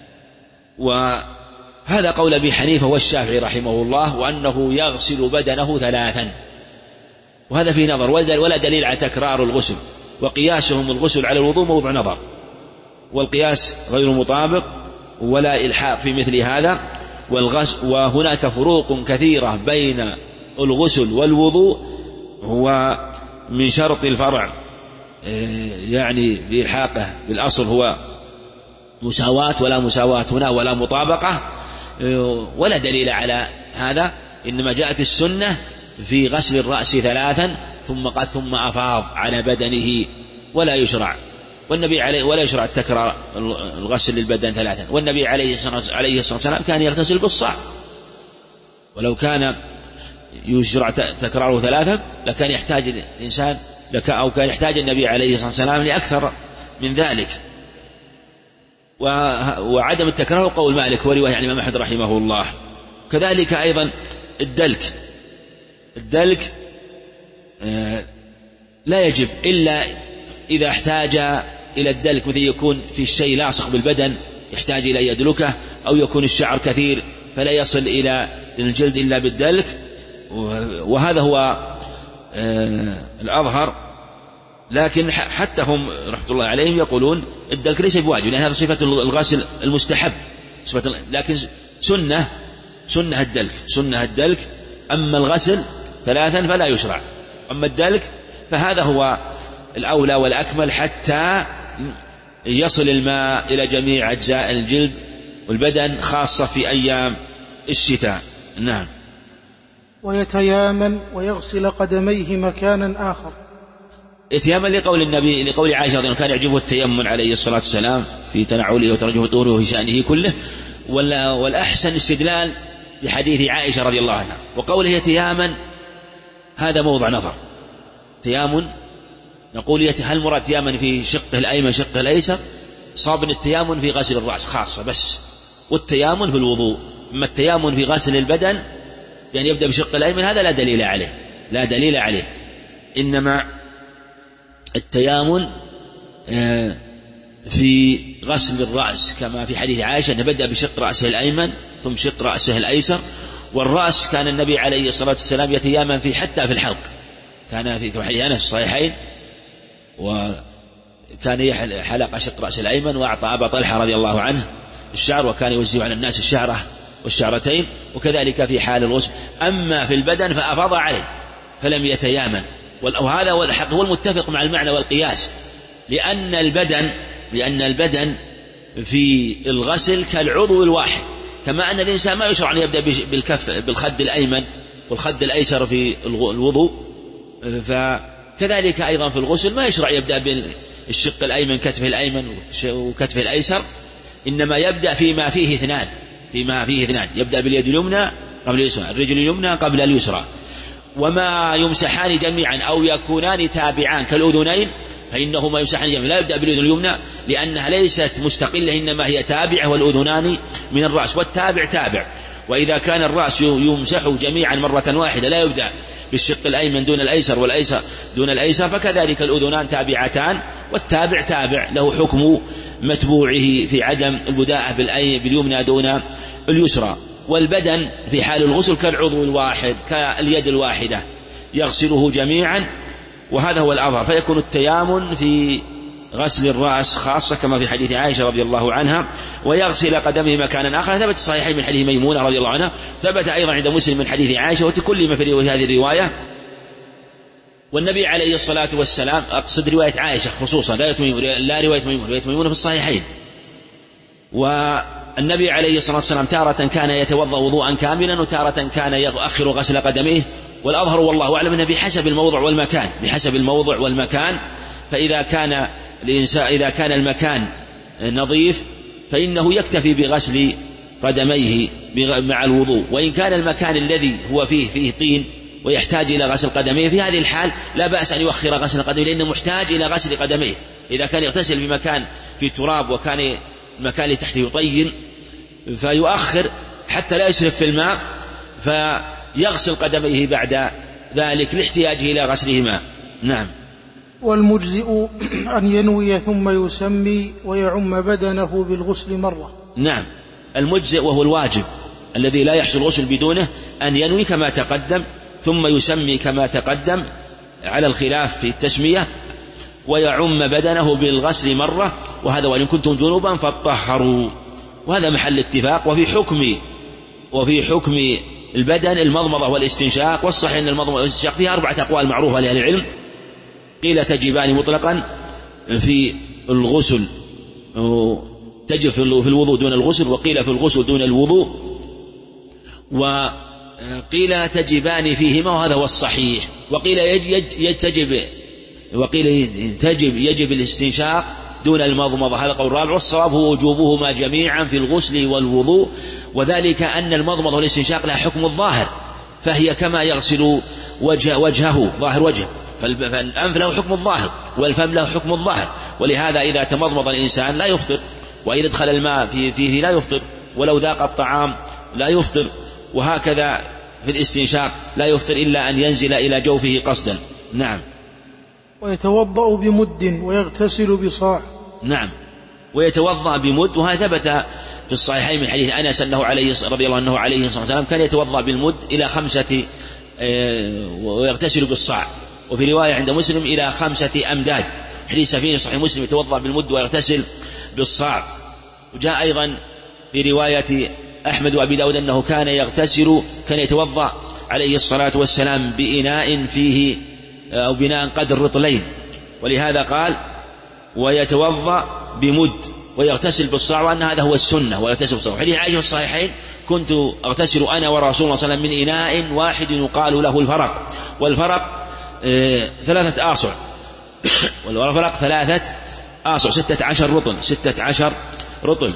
وهذا قول أبي حنيفة والشافعي رحمه الله، وأنه يغسل بدنه 3. وهذا فيه نظر، ولا دليل على تكرار الغسل، وقياسهم الغسل على الوضوء موضع نظر، والقياس غير مطابق ولا إلحاق في مثل هذا. وهناك فروق كثيرة بين الغسل والوضوء، هو من شرط الفرع يعني بإلحاقه بالأصل هو مساواة، ولا مساواة هنا ولا مطابقة، ولا دليل على هذا. إنما جاءت السنة في غسل الرأس 3 ثم أفاض على بدنه، ولا يشرع التكرار الغسل للبدن 3. والنبي عليه الصلاة والسلام كان يغتسل بالصاع، ولو كان يشرع تكراره 3 لكان يحتاج الإنسان أو كان يحتاج النبي عليه الصلاة والسلام لأكثر من ذلك. وعدم التكرار قول مالك ورواية عن الإمام أحمد رحمه الله. كذلك أيضا الدلك لا يجب إلا إذا احتاج إلى الدلك، مثل يكون في الشيء لاصق بالبدن يحتاج إلى يدلكه، أو يكون الشعر كثير فلا يصل إلى الجلد إلا بالدلك. وهذا هو الأظهر لكن حتى هم رحمة الله عليهم يقولون الدلك ليس بواجب، لأن هذا صفة الغسل المستحب، لكن سنة الدلك. أما الغسل 3 فلا يشرع، أما الدلك فهذا هو الأولى والأكمل حتى يصل الماء إلى جميع أجزاء الجلد والبدن، خاصة في أيام الشتاء. نعم. ويتيامن ويغسل قدميه مكانا آخر. يتيامن لقول عائشة رضي الله عنها كان يعجبه التيمم عليه الصلاة والسلام في تنعله وترجه طهوره وفي شأنه كله، والأحسن استدلال بحديث عائشة رضي الله عنها. وقوله يتيامن هذا موضع نظر. تيامن نقول هل مراد تيامن في شقه الأيمن شقه الأيسر؟ صاب التيامن في غسل الرأس خاصة بس، والتيامن في الوضوء. أما التيامن في غسل البدن يعني يبدأ بشق الأيمن هذا لا دليل عليه. إنما التيامن في غسل الرأس كما في حديث عائشة أنه بدأ بشق رأسه الأيمن ثم شق رأسه الأيسر. والرأس كان النبي عليه الصلاة والسلام يتيامن فيه حتى في الحلق، كان في كما حديث أنس في الصحيحين، وكان حلق شق رأسه الأيمن وأعطى أبا طلحة رضي الله عنه الشعر، وكان يوزع على الناس الشعرة والشعرتين، وكذلك في حال الغسل. أما في البدن فأفاض عليه فلم يتيامن، وهذا هو الحق، هو المتفق مع المعنى والقياس، لأن البدن في الغسل كالعضو الواحد، كما أن الإنسان ما يشرع أن يبدأ بالخد الأيمن والخد الأيسر في الوضوء، فكذلك أيضا في الغسل ما يشرع يبدأ بالشق الأيمن كتفه الأيمن وكتفه الأيسر، إنما يبدأ فيما فيه اثنان، يبدأ باليد اليمنى قبل اليسرى، الرجل اليمنى قبل اليسرى. وما يمسحان جميعا أو يكونان تابعان كالأذنين فإنهما يمسحان جميعا، لا يبدأ بالأذن اليمنى لأنها ليست مستقلة، إنما هي تابعة، والأذنان من الرأس، والتابع تابع. وإذا كان الرأس يمسح جميعا مرة واحدة لا يبدأ بالشق الأيمن دون الأيسر والأيسر دون الأيسر، فكذلك الأذنان تابعتان، والتابع تابع له حكم متبوعه في عدم البداءة باليمنى دون اليسرى. والبدن في حال الغسل كالعضو الواحد كاليد الواحدة يغسله جميعا، وهذا هو الأظهر. فيكون التيامن في غسل الرأس خاصة كما في حديث عائشة رضي الله عنها. ويغسل قدمه مكانا آخر، ثبت الصحيحين من حديث ميمونة رضي الله عنها، ثبت أيضا عند مسلم من حديث عائشة، وتكلم في هذه الرواية. والنبي عليه الصلاة والسلام، أقصد رواية عائشة خصوصا لا رواية ميمونة في الصحيحين. والنبي عليه الصلاة والسلام تارة كان يتوضأ وضوءا كاملا، وتارة كان يؤخر غسل قدميه، والأظهر والله أعلم أنه بحسب الموضع والمكان. فإذا كان المكان نظيف فإنه يكتفي بغسل قدميه مع الوضوء، وإن كان المكان الذي هو فيه طين ويحتاج إلى غسل قدميه في هذه الحال لا بأس أن يؤخر غسل قدميه، لأنه محتاج إلى غسل قدميه. إذا كان يغتسل بمكان في تراب وكان المكان اللي تحته طين فيؤخر حتى لا يسرف في الماء، فيغسل قدميه بعد ذلك لاحتياجه إلى غسلهما. نعم. والمجزئ أن ينوي ثم يسمي ويعم بدنه بالغسل مرة. نعم، المجزئ وهو الواجب الذي لا يحصل الغسل بدونه أن ينوي كما تقدم ثم يسمي كما تقدم على الخلاف في التسمية، ويعم بدنه بالغسل مرة، وهذا وإن كنتم جنوبا فاطهروا، وهذا محل اتفاق. وفي حكم البدن المضمضة والاستنشاق، والصحيح أن المضمضة والاستنشاق فيها 4 أقوال معروفة لأهل العلم، قيل تجبان مطلقا في الغسل، تجب في الوضوء دون الغسل، وقيل في الغسل دون الوضوء، وقيل تجبان فيهما، وهذا هو الصحيح. وقيل يجب الاستنشاق دون المضمضة، هذا قول رابع. والصواب هو وجوبهما جميعا في الغسل والوضوء، وذلك أن المضمضة والاستنشاق لها حكم الظاهر، فهي كما يغسل وجهه ظاهر وجهه، فالأنف له حكم الظاهر والفم له حكم الظاهر، ولهذا إذا تمضمض الإنسان لا يفطر، وإذا دخل الماء فيه لا يفطر، ولو ذاق الطعام لا يفطر، وهكذا في الاستنشاق لا يفطر إلا أن ينزل إلى جوفه قصدا. نعم. ويتوضأ بمد ويغتسل بصاع. نعم، ويتوضأ بمد، وهذا ثبت في الصحيحين من حديث أنس أنه رضي الله عنه عليه الصلاة والسلام كان يتوضأ بالمد إلى 5 ويغتسل بالصاع، وفي رواية عند مسلم إلى 5 أمداد. حديث في صحيح مسلم يتوضأ بالمد ويغتسل بالصاع. وجاء أيضا في رواية أحمد وأبي داود أنه كان يتوضأ عليه الصلاة والسلام بإناء فيه أو بناء قدر رطلين، ولهذا قال ويتوضأ بمد ويغتسل بالصاع، وأن هذا هو السنة ويغتسل بالصاع. حديث عائشة في الصحيحين كنت أغتسل أنا ورسول الله صلى الله عليه وسلم من إناء واحد يقال له الفرق، والفرق 3 آصع والفرق 3 آصع 16 رطل.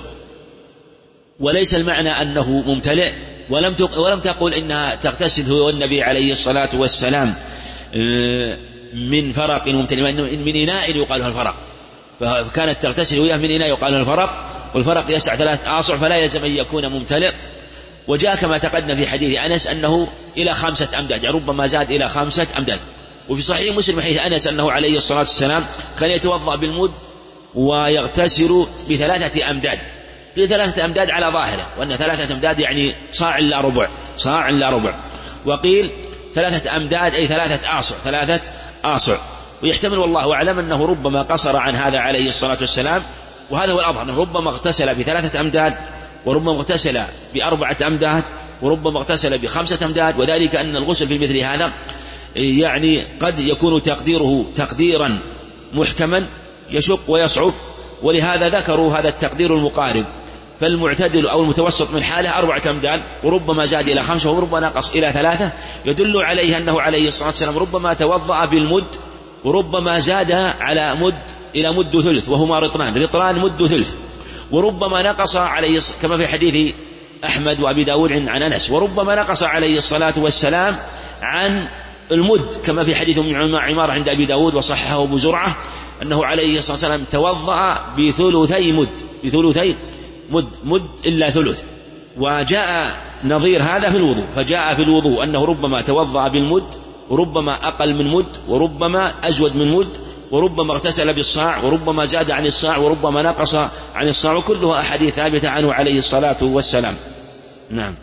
وليس المعنى أنه ممتلئ، ولم تقل إنها تغتسل هو والنبي عليه الصلاة والسلام من فرق ممتلئ، من إناء يقال له الفرق، فكانت تغتسل وياه من إناء يقال له الفرق، والفرق يسع 3 آصع فلا يلزم أن يكون ممتلئ. وجاء كما تقدم في حديث أنس أنه إلى 5 أمداد، يعني ربما زاد إلى 5 أمداد. وفي صحيح مسلم حديث أنس أنه عليه الصلاة والسلام كان يتوضأ بالمد ويغتسل ب3 أمداد، ب3 أمداد على ظاهره، وأن 3 أمداد يعني صاع إلا ربع، وقيل 3 أمداد أي 3 آصع. ويحتمل والله أعلم أنه ربما قصر عن هذا عليه الصلاة والسلام، وهذا هو الأظهر، أنه ربما اغتسل ب3 أمداد، وربما اغتسل ب4 أمداد، وربما اغتسل ب5 أمداد. وذلك أن الغسل في مثل هذا يعني قد يكون تقديره تقديرا محكما يشق ويصعب، ولهذا ذكروا هذا التقدير المقارب. فالمعتدل أو المتوسط من حاله 4 أمداد، وربما زاد إلى 5 وربما نقص إلى 3، يدل عليه أنه عليه الصلاة والسلام ربما توضأ بالمد، وربما زاد على مد إلى مد ثلث، وهما رطلان مد ثلث، وربما نقص عليه كما في حديث أحمد وأبي داود عن أنس، وربما نقص عليه الصلاة والسلام عن المد كما في حديث عمارة عند أبي داود وصححه أبو زرعة أنه عليه الصلاة والسلام توضأ بثلثي مد إلا ثلث. وجاء نظير هذا في الوضوء، فجاء في الوضوء أنه ربما توضأ بالمد، وربما أقل من مد، وربما أزود من مد، وربما اغتسل بالصاع، وربما زاد عن الصاع، وربما نقص عن الصاع، وكلها أحاديث ثابتة عنه عليه الصلاة والسلام. نعم.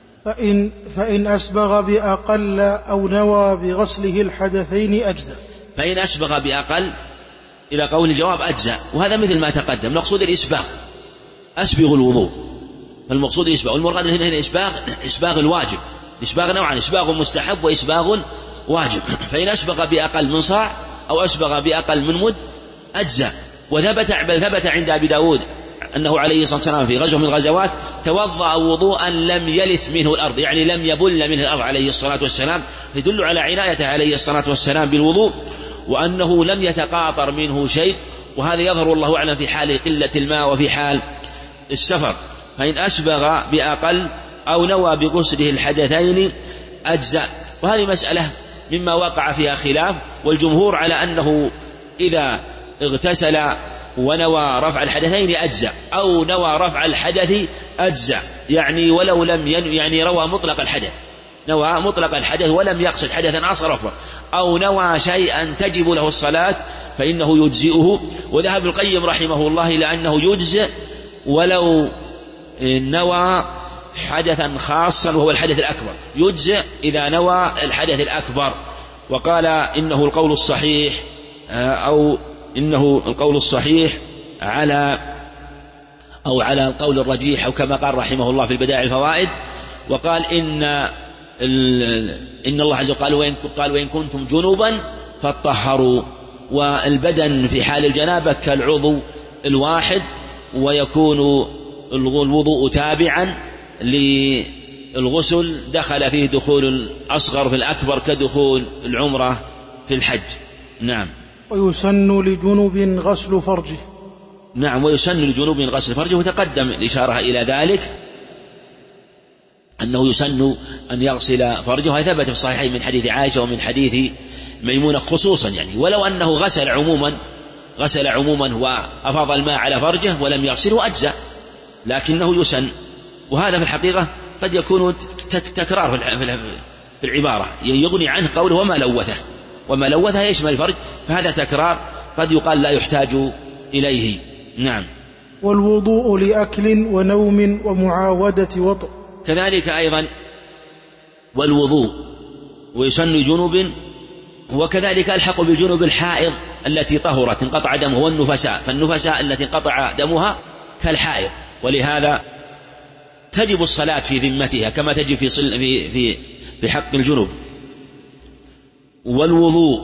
فإن أسبغ بأقل أو نوى بغسله الحدثين أجزأ. فإن أسبغ بأقل إلى قول الجواب أجزأ، وهذا مثل ما تقدم. المقصود الإسباغ، أسبغ الوضوء، فالمقصود الإسباغ، والمراد هنا إسباغ الواجب. إسباغ نوعان، إسباغ مستحب وإسباغ واجب. فإن أسبغ بأقل من صاع أو أسبغ بأقل من مد أجزأ. ثبت عند أبي داود أنه عليه الصلاة والسلام في غزوة من الغزوات توضأ وضوءا لم يلث منه الأرض، يعني لم يبل منه الأرض عليه الصلاة والسلام، يدل على عنايته عليه الصلاة والسلام بالوضوء، وأنه لم يتقاطر منه شيء. وهذا يظهر والله أعلم في حال قلة الماء وفي حال السفر. فإن أسبغ بأقل أو نوى بغسله الحدثين أجزأ. وهذه مسألة مما وقع فيها خلاف، والجمهور على أنه إذا اغتسل ونوى رفع الحدثين أجزأ، أو نوى رفع الحدث أجزأ، يعني ولو لم يعني روى مطلق الحدث، نوى مطلق الحدث ولم يقصد حدثا أصغر أكبر، أو نوى شيئا تجب له الصلاة فإنه يجزئه. وذهب ابن القيم رحمه الله إلى أنه يجزئ ولو نوى حدثا خاصا وهو الحدث الأكبر، يجزئ إذا نوى الحدث الأكبر. وقال إنه القول الصحيح أو إنه القول الصحيح على القول الرجيح، أو كما قال رحمه الله في البدائع الفوائد. وقال إن الله عز وجل قال وإن كنتم جنوبا فاطهروا. والبدن في حال الجنابة كالعضو الواحد، ويكون الوضوء تابعا للغسل، دخل فيه دخول الأصغر في الأكبر كدخول العمرة في الحج. نعم. ويسن لجنوب غسل فرجه. نعم، ويسن لجنوب غسل فرجه، وتقدم الإشارة إلى ذلك أنه يسن أن يغسل فرجه، وهذا ثبت في الصحيحين من حديث عائشة ومن حديث ميمونة خصوصا، يعني ولو أنه غسل عموما وأفاض الماء على فرجه ولم يغسله أجزأ، لكنه يسن. وهذا في الحقيقة قد يكون تكرار في العبارة، يغني عنه قوله وما لوثه يشمل الفرج، فهذا تكرار قد يقال لا يحتاج إليه. نعم. والوضوء لأكل ونوم ومعاودة وطء. كذلك أيضا والوضوء ويسن جنوب وكذلك ألحق بالجنوب الحائض التي طهرت انقطع دمها، والنفساء، فالنفساء التي انقطع دمها كالحائض، ولهذا تجب الصلاة في ذمتها كما تجب في حق الجنوب. والوضوء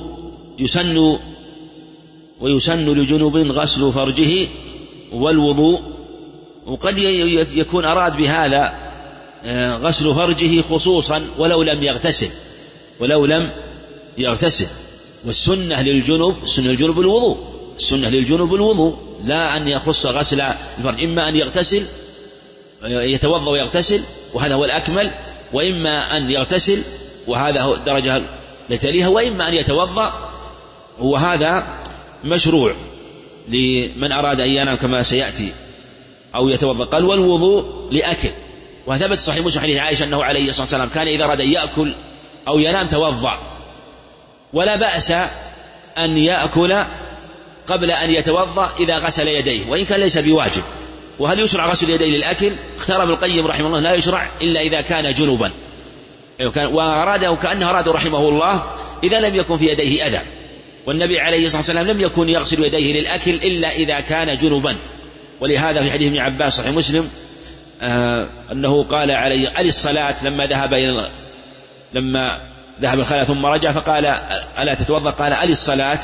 ويسن لجنوب غسل فرجه والوضوء، وقد يكون أراد بهذا غسل فرجه خصوصا ولو لم يغتسل. والسنة للجنوب الوضوء، لا أن يخص غسل الفرج، إما أن يغتسل يتوضأ ويغتسل وهذا هو الأكمل، وإما أن يغتسل وهذا هو الدرجة التي تليها، وإما أن يتوضأ وهذا مشروع لمن أراد أن ينام كما سيأتي أو يتوضأ. قال والوضوء لأكل، وثبت صحيح مسلم حديث عائشة أنه عليه الصلاة والسلام كان إذا أراد أن يأكل أو ينام توضأ، ولا بأس أن يأكل قبل أن يتوضأ إذا غسل يديه، وإن كان ليس بواجب. وهل يشرع غسل اليدين للأكل؟ اختار ابن القيم رحمه الله لا يشرع إلا إذا كان جنوبا، وأراده كأنه أراد رحمه الله إذا لم يكن في يديه أذى، والنبي عليه الصلاة والسلام لم يكن يغسل يديه للأكل إلا إذا كان جنوبا. ولهذا في حديث ابن عباس صحيح مسلم أنه قال عليه ألي الصلاة لما ذهب الخلاء ثم رجع فقال ألا تتوضأ؟ قال ألي الصلاة،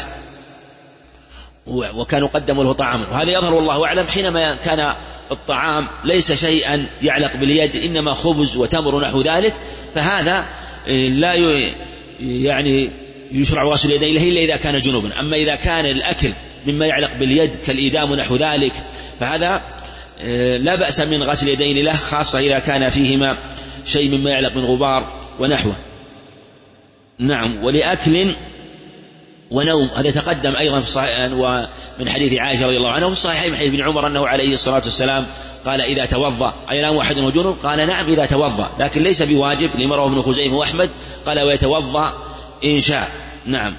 وكانوا قدموا له طعاما. وهذا يظهر والله أعلم حينما كان الطعام ليس شيئا يعلق باليد، إنما خبز وتمر نحو ذلك، فهذا لا يعني يشرع غسل اليدين إلا إذا كان جنوبا. أما إذا كان الأكل مما يعلق باليد كالإيدام ونحو ذلك فهذا لا بأس من غسل اليدين له، خاصة إذا كان فيهما شيء مما يعلق من غبار ونحوه. نعم. ولأكل ونوم، هذا يتقدم أيضا في الصحيح ومن حديث عائشة رضي الله عنها، وفي الصحيحين من حديث ابن عمر أنه عليه الصلاة والسلام قال إذا توضأ أينام أحد وجنب؟ قال نعم إذا توضأ، لكن ليس بواجب لما رواه ابن خزيمة وأحمد، قال ويتوضأ إن شاء. نعم.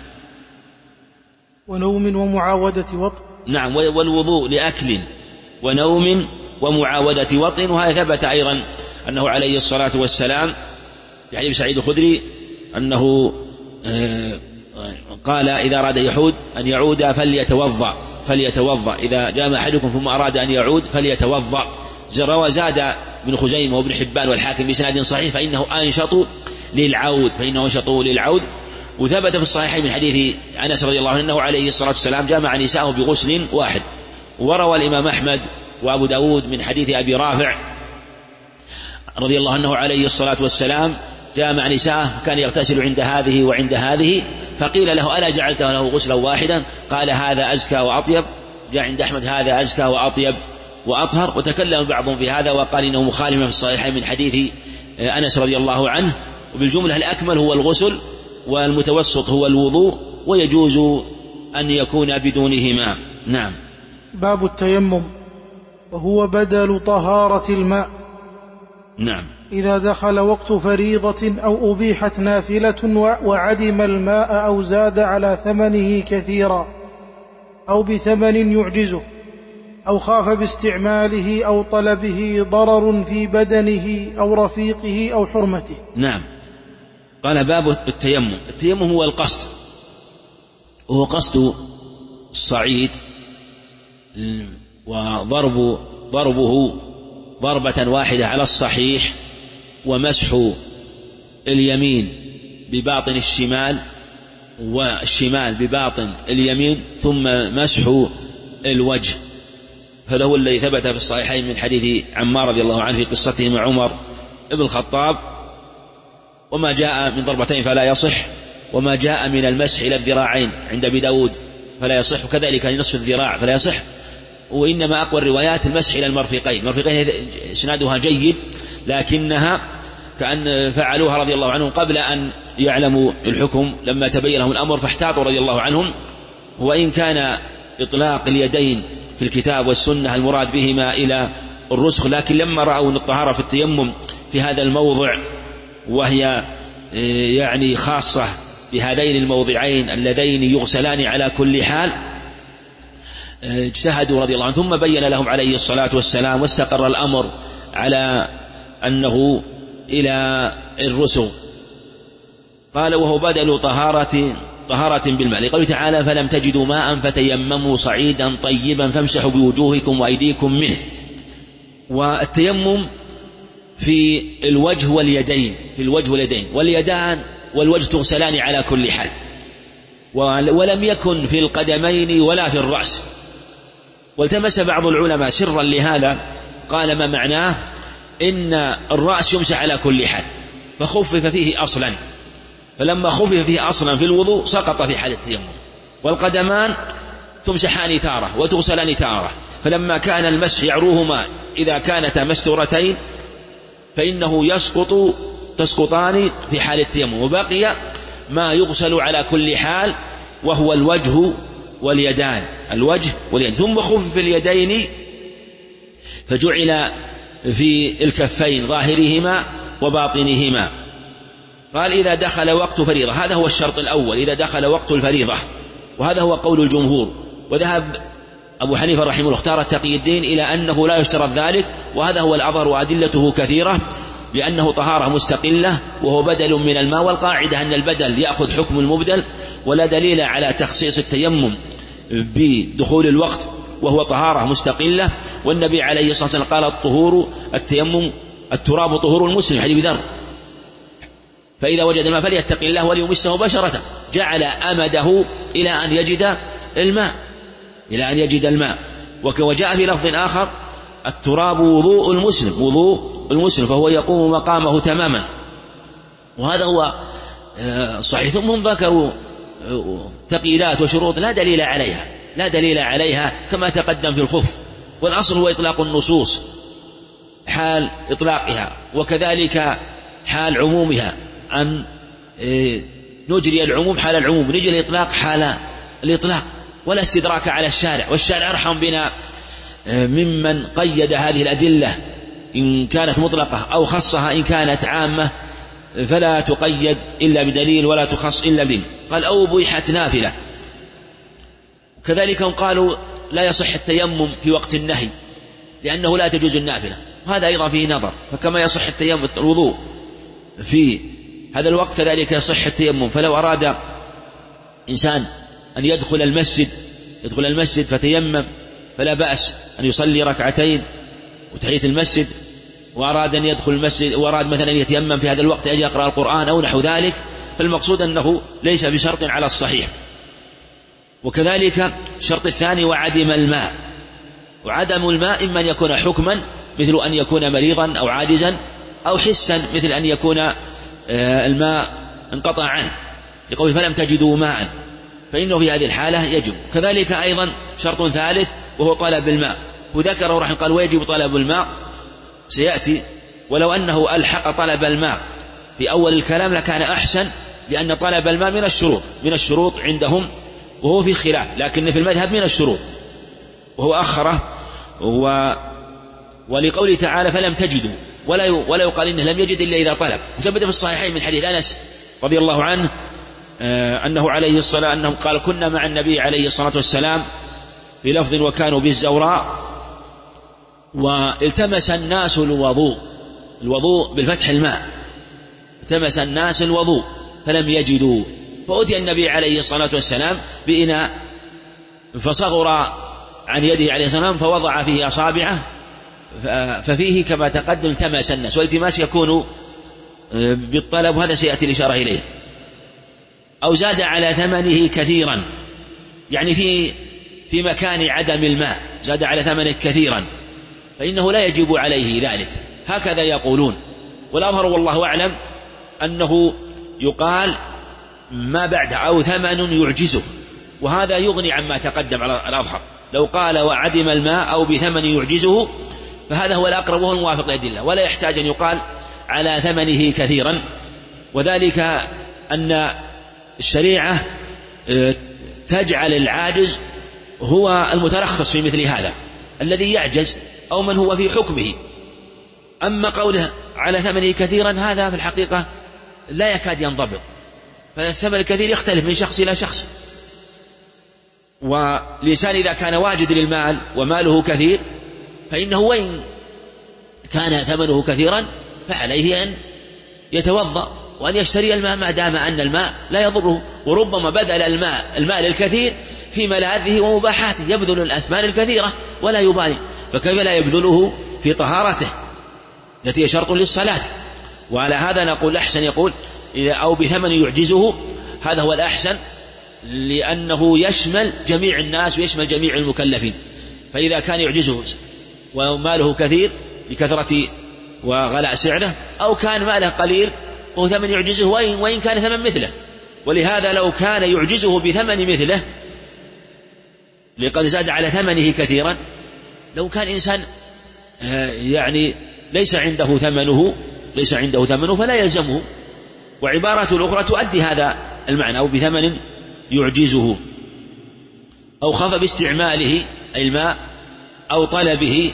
ونوم ومعاودة وطء. نعم. والوضوء لأكل ونوم ومعاودة وطء، وهذا ثبت أيضا أنه عليه الصلاة والسلام يعني سعيد الخدري أنه قال إذا أراد أن يعود فليتوضأ إذا جامع أحدكم ثم أراد أن يعود فليتوضأ. زاد ابن خزيمة وابن حبان والحاكم بسند صحيح فإنه أنشط للعود. وثبت في الصحيحين من حديث أنس رضي الله عنه أنه عليه الصلاة والسلام جامع نساءه بغسل واحد. وروى الإمام أحمد وأبو داود من حديث أبي رافع رضي الله عنه عليه الصلاة والسلام جامع نساءه كان يغتسل عند هذه وعند هذه، فقيل له ألا جعلت له غسلا واحدا؟ قال هذا أزكى وأطيب. جاء عند أحمد هذا أزكى وأطيب وأطهر. وتكلم بعضهم في هذا وقال إنه مخالف في الصحيحين من حديث أنس رضي الله عنه. وبالجملة الأكمل هو الغسل والمتوسط هو الوضوء، ويجوز أن يكون بدونهما. نعم. باب التيمم، وهو بدل طهارة الماء. نعم. إذا دخل وقت فريضة أو أبيحت نافلة وعدم الماء أو زاد على ثمنه كثيرا أو بثمن يعجزه أو خاف باستعماله أو طلبه ضرر في بدنه أو رفيقه أو حرمته. نعم. قال باب التيمم هو القصد، وهو قصد الصعيد وضربه ضربة واحدة على الصحيح، ومسح اليمين بباطن الشمال والشمال بباطن اليمين، ثم مسح الوجه. هذا هو الذي ثبت في الصحيحين من حديث عمار رضي الله عنه في قصته مع عمر ابن الخطاب. وما جاء من ضربتين فلا يصح، وما جاء من المسح إلى الذراعين عند أبي داود فلا يصح، وكذلك لنصف الذراع فلا يصح. وإنما أقوى الروايات المسح إلى المرفقين إسنادها جيد، لكنها كأن فعلوها رضي الله عنهم قبل أن يعلموا الحكم لما تبين لهم الأمر فاحتاطوا رضي الله عنهم. وإن كان إطلاق اليدين في الكتاب والسنة المراد بهما إلى الرسخ، لكن لما رأوا أن الطهارة في التيمم في هذا الموضع وهي يعني خاصة بهذين الموضعين اللذين يغسلان على كل حال اجتهدوا رضي الله عنهم، ثم بين لهم عليه الصلاة والسلام واستقر الأمر على أنه إلى الرسغ. قال وهو بدل طهارة طهارة بالماء، لقوله تعالى فلم تجدوا ماء فتيمموا صعيدا طيبا فامسحوا بوجوهكم وأيديكم منه. والتيمم في الوجه واليدين، واليدان والوجه تغسلان على كل حال، ولم يكن في القدمين ولا في الرأس. والتمس بعض العلماء سرا لهذا، قال ما معناه إن الرأس يمسح على كل حال فخفف فيه أصلا، فلما خفف فيه أصلا في الوضوء سقط في حال التيمم. والقدمان تمسحان تارة وتغسلان تارة، فلما كان المسح يعروهما إذا كانتا مستورتين فإنه تسقطان في حال التيمم، وبقي ما يغسل على كل حال وهو الوجه واليدان، ثم خفف اليدين فجعل في الكفين ظاهرهما وباطنهما. قال إذا دخل وقت فريضة، هذا هو الشرط الأول، إذا دخل وقت الفريضة، وهذا هو قول الجمهور. وذهب أبو حنيفة رحمه الله اختار تقي الدين إلى أنه لا يشترط ذلك، وهذا هو الأظهر وأدلته كثيرة، لأنه طهارة مستقلة وهو بدل من الماء، والقاعدة أن البدل يأخذ حكم المبدل، ولا دليل على تخصيص التيمم بدخول الوقت وهو طهارة مستقلة. والنبي عليه الصلاة والسلام قال التراب طهور المسلم، حديث ذر، فإذا وجد الماء فليتق الله وليمسه بشرته، جعل أمده إلى أن يجد الماء. وجاء في لفظ آخر التراب وضوء المسلم فهو يقوم مقامه تماما، وهذا هو صحيح. ثم هم ذكروا تقييدات وشروط لا دليل عليها كما تقدم في الخف، والأصل هو إطلاق النصوص حال إطلاقها، وكذلك حال عمومها، أن نجري العموم حال العموم، نجري الإطلاق حال الإطلاق، ولا استدراك على الشارع، والشارع أرحم بنا ممن قيد هذه الأدلة إن كانت مطلقة أو خصها إن كانت عامة، فلا تقيد إلا بدليل ولا تخص إلا بدليل. قال أو بيحت نافلة، كذلك قالوا لا يصح التيمم في وقت النهي لأنه لا تجوز النافلة، وهذا أيضا فيه نظر، فكما يصح التيمم الوضوء في هذا الوقت كذلك يصح التيمم. فلو أراد إنسان أن يدخل المسجد فتيمم فلا بأس أن يصلي ركعتين وتحية المسجد، وأراد أن يدخل المسجد وأراد مثلا أن يتيمم في هذا الوقت أن يقرأ القرآن أو نحو ذلك، فالمقصود أنه ليس بشرط على الصحيح. وكذلك الشرط الثاني وعدم الماء، وعدم الماء إما أن يكون حكما مثل أن يكون مريضا أو عاجزا، أو حسا مثل أن يكون الماء انقطع عنه، لقوله فلم تجدوا ماء، فإنه في هذه الحالة يجب. كذلك أيضا شرط ثالث وهو طلب الماء، وذكره رحمه قال ويجب طلب الماء سيأتي، ولو أنه ألحق طلب الماء في أول الكلام لكان أحسن، لأن طلب الماء من الشروط عندهم، وهو في خلاف، لكن في المذهب من الشروط، وهو أخره. ولقوله تعالى فلم تجدوا، ولا يقال إنه لم يجد إلا إذا طلب. وثبت في الصحيحين من حديث أنس رضي الله عنه أنه عليه الصلاة أنه قال كنا مع النبي عليه الصلاة والسلام في لفظ وكانوا بالزوراء، والتمس الناس الوضوء بالفتح الماء، التمس الناس الوضوء فلم يجدوا، فأتي النبي عليه الصلاة والسلام بإناء فصغر عن يده عليه السلام فوضع فيه أصابعه، ففيه كما تقدم التمس الناس، والالتماس يكون بالطلب، وهذا سيأتي الإشارة إليه. أو زاد على ثمنه كثيرا، يعني في مكان عدم الماء زاد على ثمنه كثيرا، فإنه لا يجب عليه ذلك، هكذا يقولون. والأظهر والله أعلم أنه يقال ما بعد أو ثمن يعجزه، وهذا يغني عما تقدم على الأظهر. لو قال وعدم الماء أو بثمن يعجزه فهذا هو الأقرب وهو الموافق للأدلة، ولا يحتاج أن يقال على ثمنه كثيرا. وذلك أن الشريعة تجعل العاجز هو المترخص في مثل هذا الذي يعجز أو من هو في حكمه. أما قوله على ثمنه كثيرا هذا في الحقيقة لا يكاد ينضبط، فالثمن الكثير يختلف من شخص إلى شخص، والإنسان إذا كان واجد للمال وماله كثير فإنه وإن كان ثمنه كثيرا فعليه أن يتوضأ وأن يشتري الماء ما دام أن الماء لا يضره، وربما بذل المال الكثير في ملاذه ومباحاته، يبذل الأثمان الكثيرة ولا يبالي، فكيف لا يبذله في طهارته التي هي شرط للصلاة؟ وعلى هذا نقول أحسن يقول إذا أو بثمن يعجزه، هذا هو الأحسن، لأنه يشمل جميع الناس ويشمل جميع المكلفين. فإذا كان يعجزه وماله كثير بكثرة وغلاء سعره، أو كان ماله قليل وهو ثمن يعجزه وإن كان ثمن مثله. ولهذا لو كان يعجزه بثمن مثله لقد زاد على ثمنه كثيرا، لو كان إنسان يعني ليس عنده ثمنه فلا يلزمه. وعبارة الأخرى تؤدي هذا المعنى، أو بثمن يعجزه، أو خاف باستعماله الماء أو طلبه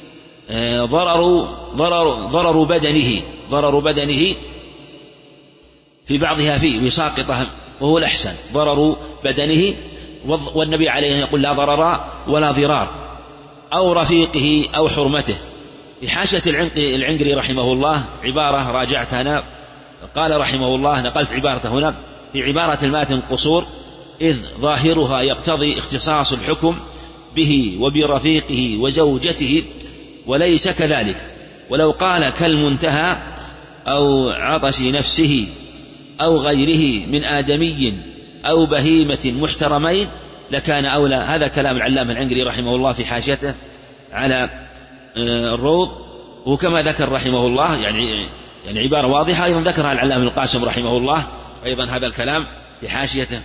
ضرر بدنه في بعضها فيه وساقطه، وهو الأحسن ضرر بدنه. والنبي عليه يقول لا ضرر ولا ضرار، أو رفيقه أو حرمته. في حاشية العنقري رحمه الله عبارة راجعتها أنا، قال رحمه الله نقلت عبارته هنا: في عبارة الماتن قصور، إذ ظاهرها يقتضي اختصاص الحكم به وبرفيقه وزوجته، وليس كذلك. ولو قال كالمنتهى أو عطش نفسه أو غيره من آدمي أو بهيمة محترمين لكان أولى. هذا كلام العلامة العنقري رحمه الله في حاشيته على الروض، وكما ذكر رحمه الله يعني عبارة واضحة أيضا ذكرها العلامة القاسم رحمه الله أيضا هذا الكلام في حاشيته.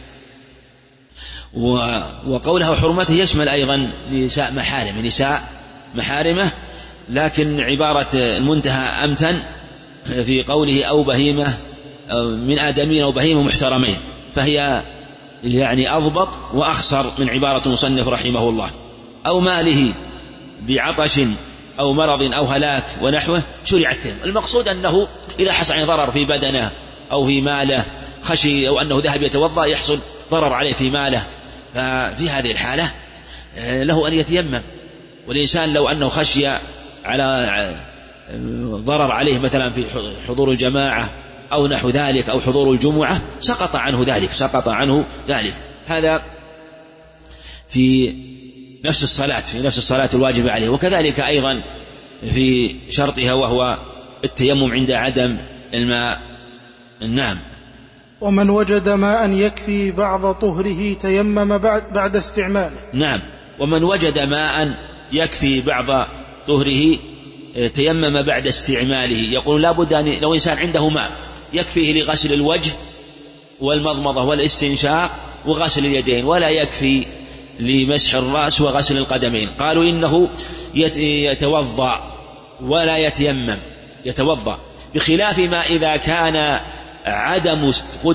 وقولها وحرمته يشمل أيضا نساء محارمه، لكن عبارة المنتهى أمتن في قوله أو بهيمة من آدمين أو بهيمة محترمين، فهي يعني أضبط وأخصر من عبارة المصنف رحمه الله. أو ماله بعطش أو مرض أو هلاك ونحوه شرع التيمم. المقصود أنه إذا حصل عن ضرر في بدنه أو في ماله، خشي أو أنه ذهب يتوضأ يحصل ضرر عليه في ماله، ففي هذه الحالة له أن يتيمم. والإنسان لو أنه خشي على ضرر عليه مثلا في حضور الجماعة أو نحو ذلك أو حضور الجمعة سقط عنه ذلك. هذا في نفس الصلاة الواجبة عليه. وكذلك أيضا في شرطها وهو التيمم عند عدم الماء. نعم. ومن وجد ماء يكفي بعض طهره تيمم بعد استعماله. نعم. ومن وجد ماء يكفي بعض طهره تيمم بعد استعماله. يقول لا بد أن لو إنسان عنده ماء يكفيه لغسل الوجه والمضمضة والاستنشاق وغسل اليدين، ولا يكفي لمسح الرأس وغسل القدمين، قالوا إنه يتوضأ ولا يتوضأ، بخلاف ما إذا كان عدم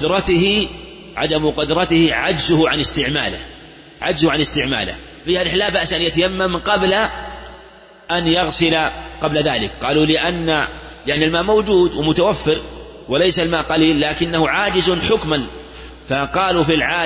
قدرته عجزه عن استعماله. في هذه لا بأس أن يتيمم قبل أن يغسل قبل ذلك. قالوا لأن الماء موجود ومتوفر وليس الماء قليل، لكنه عاجز حكما، فقالوا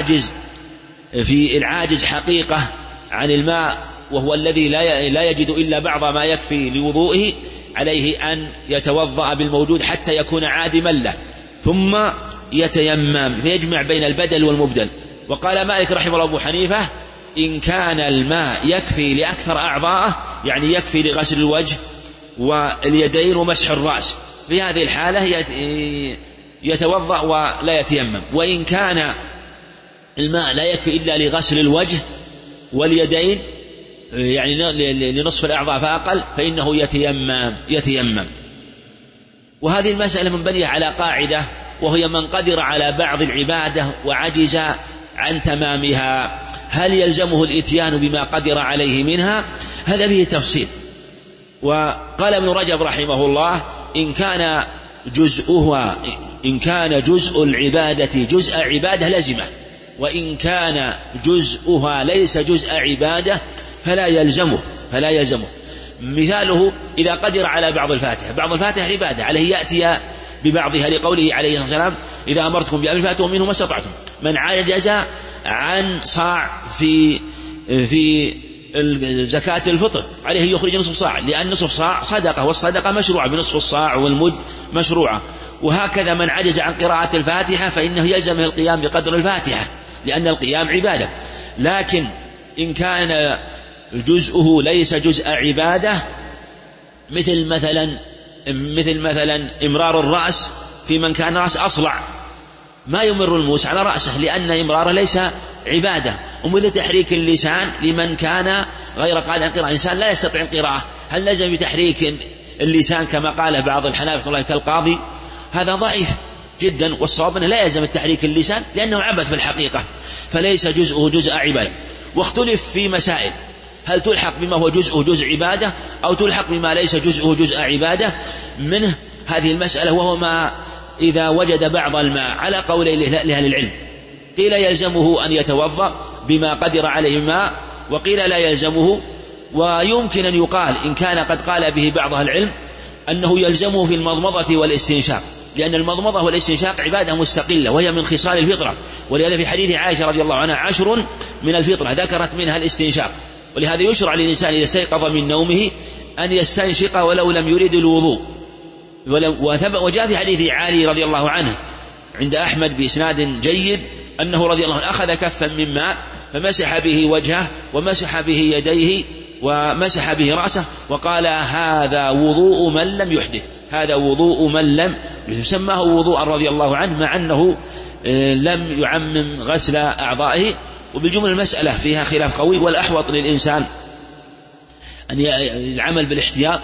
في العاجز حقيقة عن الماء وهو الذي لا يجد إلا بعض ما يكفي لوضوئه، عليه أن يتوضأ بالموجود حتى يكون عادما له ثم يتيمم، فيجمع بين البدل والمبدل. وقال مالك رحمه الله أبو حنيفة إن كان الماء يكفي لأكثر أعضائه، يعني يكفي لغسل الوجه واليدين ومسح الرأس، في هذه الحالة يتوضأ ولا يتيمم. وإن كان الماء لا يكفي إلا لغسل الوجه واليدين يعني لنصف الأعضاء فأقل، فإنه يتيمم. وهذه المسألة منبنية على قاعدة، وهي من قدر على بعض العبادة وعجز عن تمامها هل يلزمه الإتيان بما قدر عليه منها؟ هذا به تفصيل. وقال ابن رجب رحمه الله إن كان جزء العبادة جزء عبادة لزمه، وإن كان جزءها ليس جزء عبادة فلا يلزمه. مثاله إذا قدر على بعض الفاتحة عبادة، عليه يأتي ببعضها، لقوله عليه الصلاة والسلام إذا أمرتكم بأمر فأتوا منه ما استطعتم. من عجز عن صاع في زكاة الفطر عليه يخرج نصف صاع، لأن نصف صاع صدقة، والصدقة مشروعة بنصف الصاع والمد مشروعة. وهكذا من عجز عن قراءة الفاتحة فإنه يلزمه القيام بقدر الفاتحة، لأن القيام عبادة. لكن إن كان جزءه ليس جزء عبادة، مثل مثلا إمرار الرأس في من كان رأس أصلع، ما يمر الموس على رأسه لأن إمراره ليس عبادة. ومثل تحريك اللسان لمن كان غير قادر على القراءة، إنسان لا يستطيع القراءة، هل لازم بتحريك اللسان كما قال بعض الحنابلة كالقاضي؟ هذا ضعيف جدا، والصواب أنه لا يلزم التحريك اللسان لأنه عبث في الحقيقة، فليس جزءه جزء عبادة. واختلف في مسائل، هل تلحق بما هو جزءه جزء عبادة أو تلحق بما ليس جزءه جزء عبادة؟ منه هذه المسألة، وهو ما إذا وجد بعض الماء على قولي لأهل العلم، قيل يلزمه أن يتوضأ بما قدر عليه الماء، وقيل لا يلزمه. ويمكن أن يقال إن كان قد قال به بعض أهل العلم أنه يلزمه في المضمضة والاستنشاق، لأن المضمضة والاستنشاق عبادة مستقلة وهي من خصال الفطرة، ولهذا في حديث عائشة رضي الله عنها 10 من الفطرة ذكرت منها الاستنشاق. ولهذا يشرع للإنسان إذا استيقظ من نومه أن يستنشق ولو لم يريد الوضوء. وجاء في حديث علي رضي الله عنه عند أحمد بإسناد جيد أنه رضي الله عنه أخذ كفا من ماء فمسح به وجهه ومسح به يديه ومسح به رأسه، وقال هذا وضوء من لم يحدث، هذا وضوء من لم يحدث، سماه وضوءا رضي الله عنه، مع أنه لم يعمم غسل أعضائه. وبالجملة المسألة فيها خلاف قوي، والأحوط للإنسان أن العمل بالاحتياط.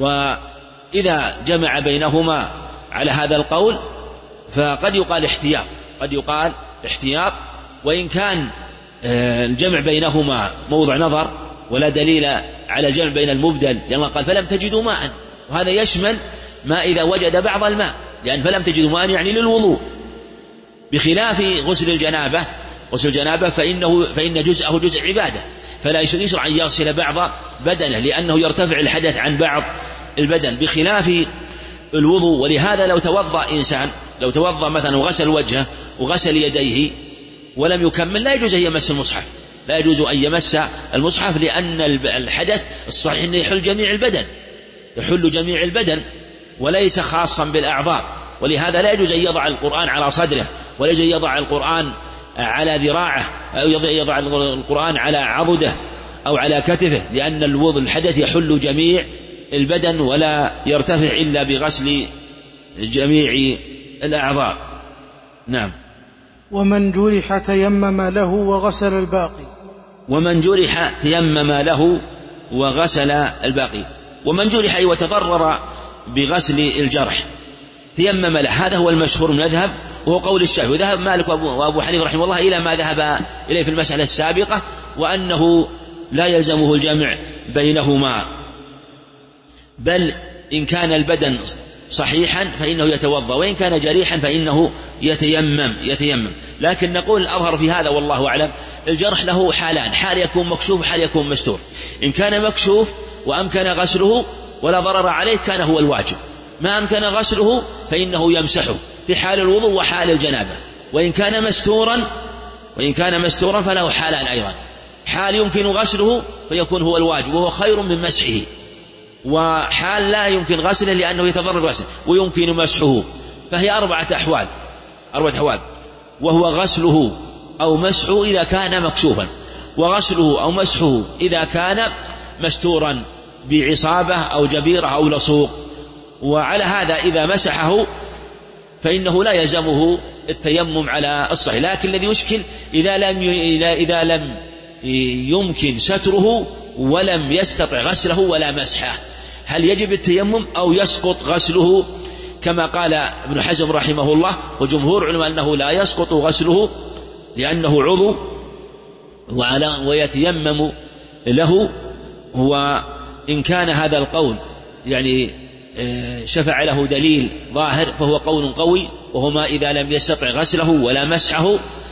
وإذا جمع بينهما على هذا القول فقد يقال احتياط، قد يقال احتياط، وإن كان الجمع بينهما موضع نظر ولا دليل على الجمع بين المبدل، لأن قال فلم تجدوا ماء، وهذا يشمل ما إذا وجد بعض الماء، لأن فلم تجدوا ماء يعني للوضوء، بخلاف غسل الجنابة. غسل الجنابة فإن جزءه جزء عبادة، فلا يشرع أن يغسل بعض بدنه لأنه يرتفع الحدث عن بعض البدن، بخلاف الوضوء. ولهذا لو توضأ إنسان، لو توضأ مثلا وغسل وجهه وغسل يديه ولم يكمل، لا يجوز أن يمس المصحف، لا يجوز أن يمس المصحف، لأن الحدث الصحيح أنه يحل جميع البدن، يحل جميع البدن وليس خاصا بالأعضاء. ولهذا لا يجوز أن يضع القرآن على صدره، ولا يجوز أن يضع القرآن على ذراعه، أو يضع القرآن على عضده أو على كتفه، لأن الوضوء الحدث يحل جميع البدن ولا يرتفع إلا بغسل جميع الأعضاء. نعم. ومن جرح تيمم له وغسل الباقي. ومن جرح تيمم له وغسل الباقي. ومن جرح وتضرر بغسل الجرح تيمم له، هذا هو المشهور من المذهب، وهو قول الشافعي. وذهب مالك وأبو حنيفة رحمه الله إلى ما ذهب إليه في المسألة السابقة، وأنه لا يلزمه الجمع بينهما، بل إن كان البدن صحيحا فإنه يتوضأ، وإن كان جريحا فإنه يتيمم. لكن نقول الأظهر في هذا والله أعلم، الجرح له حالان، حال يكون مكشوف وحال يكون مستور. إن كان مكشوف وأمكن غسله ولا ضرر عليه كان هو الواجب، ما أمكن غسله فإنه يمسحه في حال الوضوء وحال الجنابة. وإن كان مستورا فله حالان أيضا، حال يمكن غسله فيكون هو الواجب وهو خير من مسحه، وحال لا يمكن غسله لأنه يتضرر غسله ويمكن مسحه، فهي أربعة أحوال، وهو غسله أو مسحه إذا كان مكشوفا، وغسله أو مسحه إذا كان مستورا بعصابة أو جبيرة أو لصوق. وعلى هذا إذا مسحه فإنه لا يلزمه التيمم على الصحيح. لكن الذي يشكل إذا لم يمكن ستره ولم يستطع غسله ولا مسحه، هل يجب التيمم أو يسقط غسله؟ كما قال ابن حزم رحمه الله وجمهور علماء أنه لا يسقط غسله لأنه عضو ويتيمم له. وإن كان هذا القول يعني شفع له دليل ظاهر فهو قول قوي، وهما إذا لم يستطع غسله ولا مسحه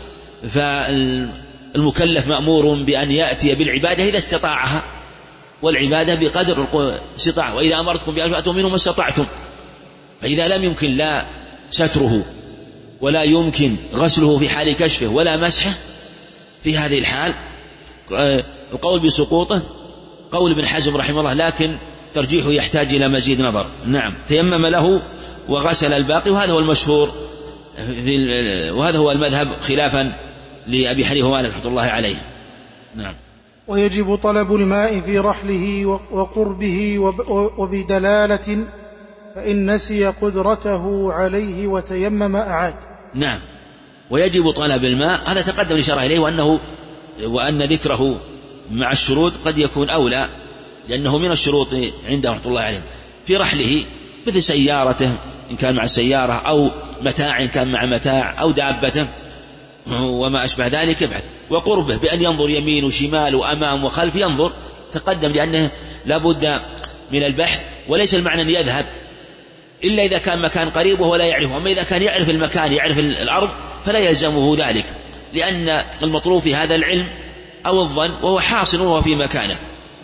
فالمكلف مأمور بأن يأتي بالعبادة إذا استطاعها، والعبادة بقدر الاستطاعة، وإذا أمرتكم بأن فأتوا منه ما استطعتم. فإذا لم يمكن لا ستره ولا يمكن غسله في حال كشفه ولا مسحه، في هذه الحال القول بسقوطه قول ابن حزم رحمه الله، لكن ترجيحه يحتاج إلى مزيد نظر. نعم، تيمم له وغسل الباقي، وهذا هو المشهور وهذا هو المذهب خلافا لأبي حنيفة ومالك رحمة الله عليه. نعم. ويجب طلب الماء في رحله وقربه وبدلالة، فإن نسي قدرته عليه وتيمم أعاد. نعم، ويجب طلب الماء، هذا تقدم الإشارة إليه، وأن ذكره مع الشروط قد يكون أولى، لأنه من الشروط عنده رحمة الله عليه في رحله، مثل سيارته إن كان مع سيارة، أو متاع إن كان مع متاع، أو دابته وما أشبه ذلك يبحث. وقربه بأن ينظر يمين وشمال وأمام وخلف، ينظر تقدم، لأنه لابد من البحث، وليس المعنى أن يذهب إلا إذا كان مكان قريب وهو لا يعرفه. أما إذا كان يعرف المكان يعرف الأرض فلا يلزمه ذلك، لأن المطلوب في هذا العلم أو الظن، وهو حاصل وهو في مكانه.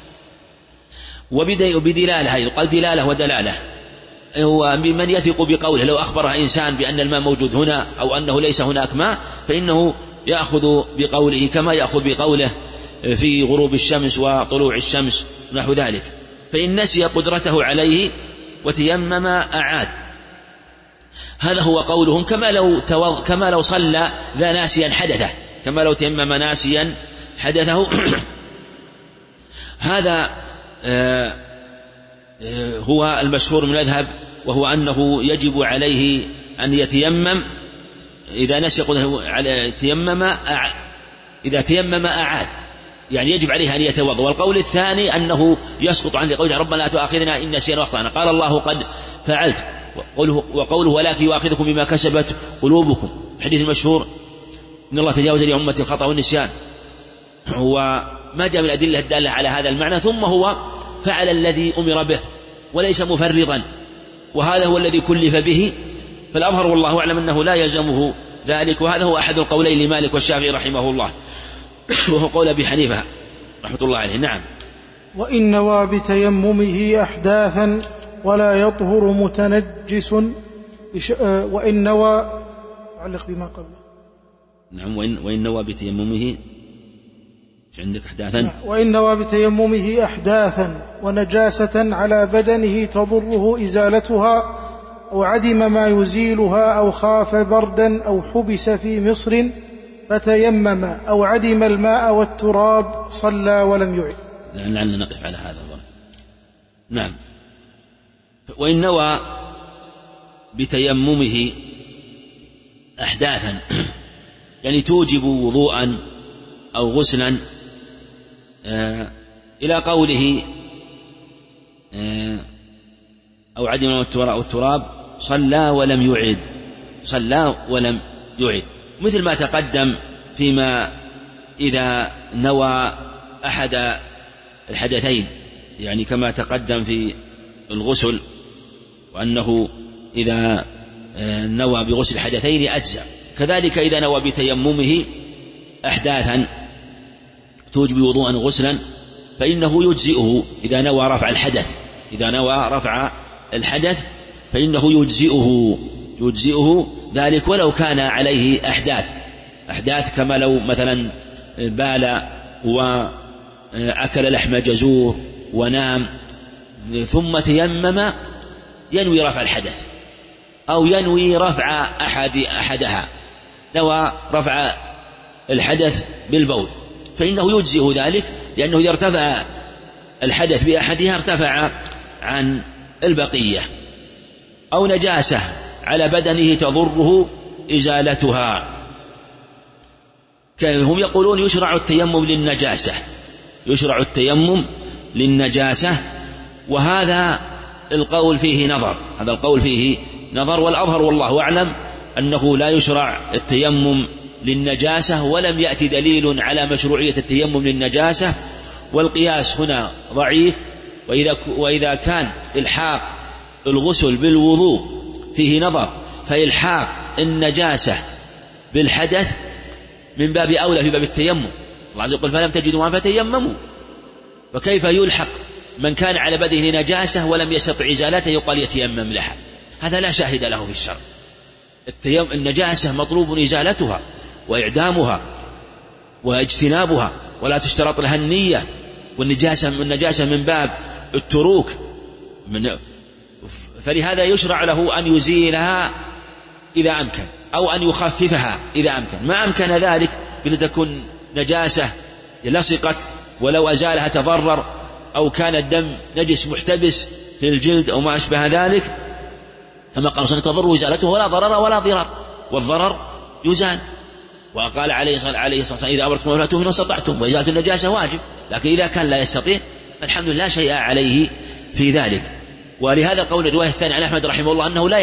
وبدلالة، يقال دلالة ودلالة، هو من يثق بقوله. لو أخبره إنسان بأن الماء موجود هنا أو أنه ليس هناك ماء، فإنه يأخذ بقوله كما يأخذ بقوله في غروب الشمس وطلوع الشمس نحو ذلك. فإن نسي قدرته عليه وتيمم أعاد، هذا هو قولهم. كما لو صلى ذا ناسيا حدثه، كما لو تيمم ناسيا حدثه. هذا هو المشهور من المذهب، وهو أنه يجب عليه أن يتيمم إذا نسي قدرته على إذا تيمم أعاد، يعني يجب عليه أن يتوضأ. والقول الثاني أنه يسقط عن قوله ربنا لا تؤاخذنا إن نسينا وأخطأنا، قال الله قد فعلت، وقوله ولكن يؤاخذكم بما كسبت قلوبكم، الحديث المشهور إن الله تجاوز لأمة الخطأ والنسيان. وما جاء من الأدلة الدالة على هذا المعنى. ثم هو فعل الذي أمر به وليس مفرطا، وهذا هو الذي كلف به، فالأظهر والله أعلم أنه لا يلزمه ذلك. وهذا هو أحد القولين لمالك والشافعي رحمه الله، وهو قول أبي حنيفة رحمة الله عليه. نعم. وإن نوى بتيممه أحداثا ولا يطهر متنجس، وإن نوى علق بما قبله. نعم. وإن نوى بتيممه عندك أحداثا. وإن نوى بتيممه أحداثا ونجاسة على بدنه تضره إزالتها، أو عدم ما يزيلها، أو خاف بردا، أو حبس في مصر فتيمم، أو عدم الماء والتراب صلى ولم يعد. لعلنا نقف على هذا. نعم. وإن نوى بتيممه أحداثا، يعني توجب وضوءا أو غسلا، إلى قوله أو عدم التراب صلى ولم يعد، صلى ولم يعد، مثل ما تقدم فيما إذا نوى أحد الحدثين، يعني كما تقدم في الغسل، وأنه إذا نوى بغسل الحدثين أجزأ. كذلك إذا نوى بتيممه أحداثا توجب وضوءا غسلا، فإنه يجزئه إذا نوى رفع الحدث. إذا نوى رفع الحدث فإنه يجزئه ذلك، ولو كان عليه أحداث كما لو مثلا بال وأكل لحم جزور ونام ثم تيمم، ينوي رفع الحدث أو ينوي رفع أحدها، نوى رفع الحدث بالبول، فإنه يجزئه ذلك، لأنه إذا ارتفع الحدث بأحدها ارتفع عن البقية. أو نجاسة على بدنه تضره إزالتها، هم يقولون يشرع التيمم للنجاسة، وهذا القول فيه نظر، والأظهر والله أعلم أنه لا يشرع التيمم للنجاسة، ولم يأتي دليل على مشروعية التيمم للنجاسة، والقياس هنا ضعيف. وإذا كان إلحاق الغسل بالوضوء فيه نظر، فإلحاق النجاسة بالحدث من باب أولى في باب التيمم. الله عز وجل فلم تجدوا ماء فتيمموا، فكيف يلحق من كان على بدنه نجاسة ولم يستطع إزالته يقال يتيمم لها؟ هذا لا شاهد له في الشرع. النجاسة مطلوب إزالتها وإعدامها واجتنابها، ولا تشترط لها النية، والنجاسة من باب التروك فلهذا يشرع له أن يزيلها إذا أمكن أو أن يخففها إذا أمكن. ما أمكن ذلك إذا تكون نجاسة لصقت ولو أزالها تضرر، أو كان الدم نجس محتبس في الجلد أو ما أشبه ذلك، كما قال صلى الله عليه وسلم إزالته ولا ضرر ولا ضرار، والضرر يزال. وقال عليه الصلاة والسلام إذا أمرتم فلا تؤمنوا استطعتم، وإزالة النجاسة واجب، لكن إذا كان لا يستطيع فالحمد لله لا شيء عليه في ذلك. ولهذا قول الرواية الثانية عن أحمد رحمه الله أنه لا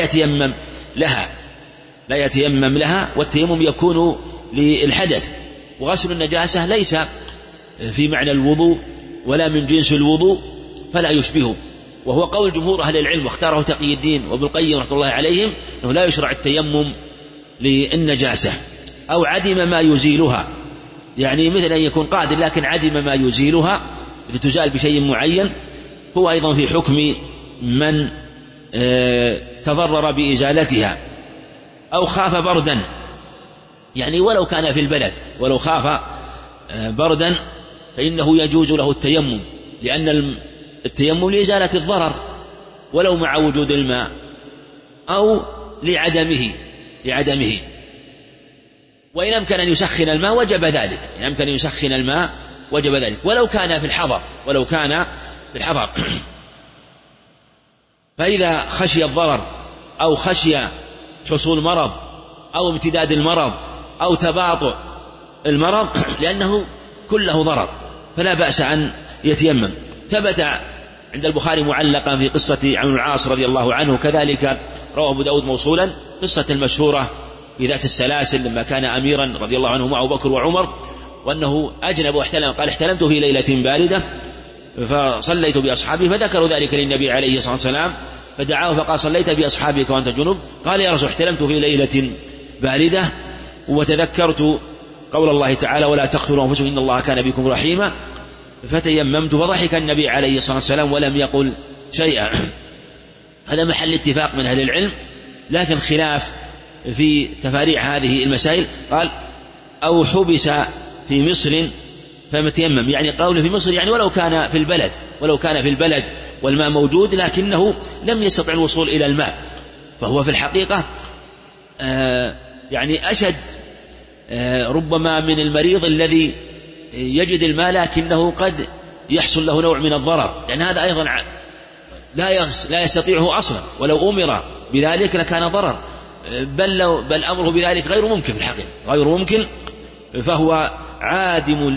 يتيمم لها، والتيمم يكون للحدث، وغسل النجاسة ليس في معنى الوضوء ولا من جنس الوضوء فلا يشبهه، وهو قول جمهور أهل العلم، واختاره تقي الدين وابن القيم رحمة الله عليهم أنه لا يشرع التيمم للنجاسة أو عدم ما يزيلها، يعني مثل أن يكون قادر لكن عدم ما يزيلها إذا تزال بشيء معين، هو أيضا في حكم من تضرر بإزالتها أو خاف بردا، يعني ولو كان في البلد ولو خاف بردا فإنه يجوز له التيمم، لأن التيمم لإزالة الضرر ولو مع وجود الماء أو لعدمه. وإن أمكن أن يسخن الماء وجب ذلك، ولو كان في الحضر فإذا خشي الضرر أو خشي حصول مرض أو امتداد المرض أو تباطؤ المرض لأنه كله ضرر فلا بأس أن يتيمم. ثبت عند البخاري معلقا في قصة عمرو بن العاص رضي الله عنه، كذلك رواه أبو داود موصولا قصة المشهورة في ذات السلاسل لما كان أميرا رضي الله عنه مع أبو بكر وعمر، وأنه أجنب واحتلم، قال احتلمت في ليلة باردة فصليت بأصحابي، فذكروا ذلك للنبي عليه الصلاة والسلام فدعاه فقال صليت بأصحابك وأنت جنب؟ قال يا رسول احتلمت في ليلة باردة وتذكرت قول الله تعالى ولا تقتلوا أنفسكم إن الله كان بكم رحيما، فتيممت، فضحك النبي عليه الصلاة والسلام ولم يقل شيئا. هذا محل اتفاق من أهل العلم، لكن خلاف في تفاريع هذه المسائل. قال أو حبس في مصر فمتيمم، يعني قوله في مصر يعني ولو كان في البلد والماء موجود لكنه لم يستطع الوصول إلى الماء، فهو في الحقيقة يعني أشد ربما من المريض الذي يجد الماء لكنه قد يحصل له نوع من الضرر، لأن هذا أيضا لا يستطيعه أصلا، ولو أمر بذلك لكان ضرر، بل أمره بذلك غير ممكن في الحقيقة، غير ممكن، فهو عادم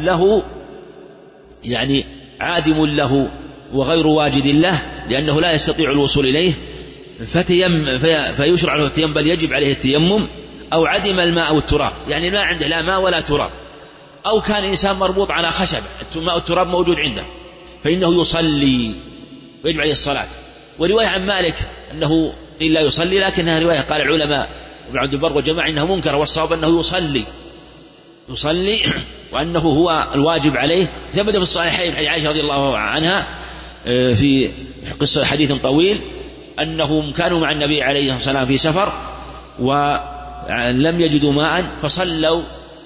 له وغير واجد له لأنه لا يستطيع الوصول إليه، فيشرع له التيمم، بل يجب عليه التيمم. أو عدم الماء أو التراب، يعني ما عنده لا ماء ولا تراب، أو كان إنسان مربوط على خشب الماء والتراب موجود عنده فإنه يصلي ويجب عليه الصلاة. ورواية عن مالك أنه قيل لا يصلي، لكنها رواية قال العلماء ابن عبد البر وجماعة إنه منكر، والصواب أنه يصلي وأنه هو الواجب عليه. ثبت في الصحيحين حديث عائشة رضي الله عنها في قصة حديث طويل أنهم كانوا مع النبي عليه الصلاة والسلام في سفر ولم يجدوا ماء فصلوا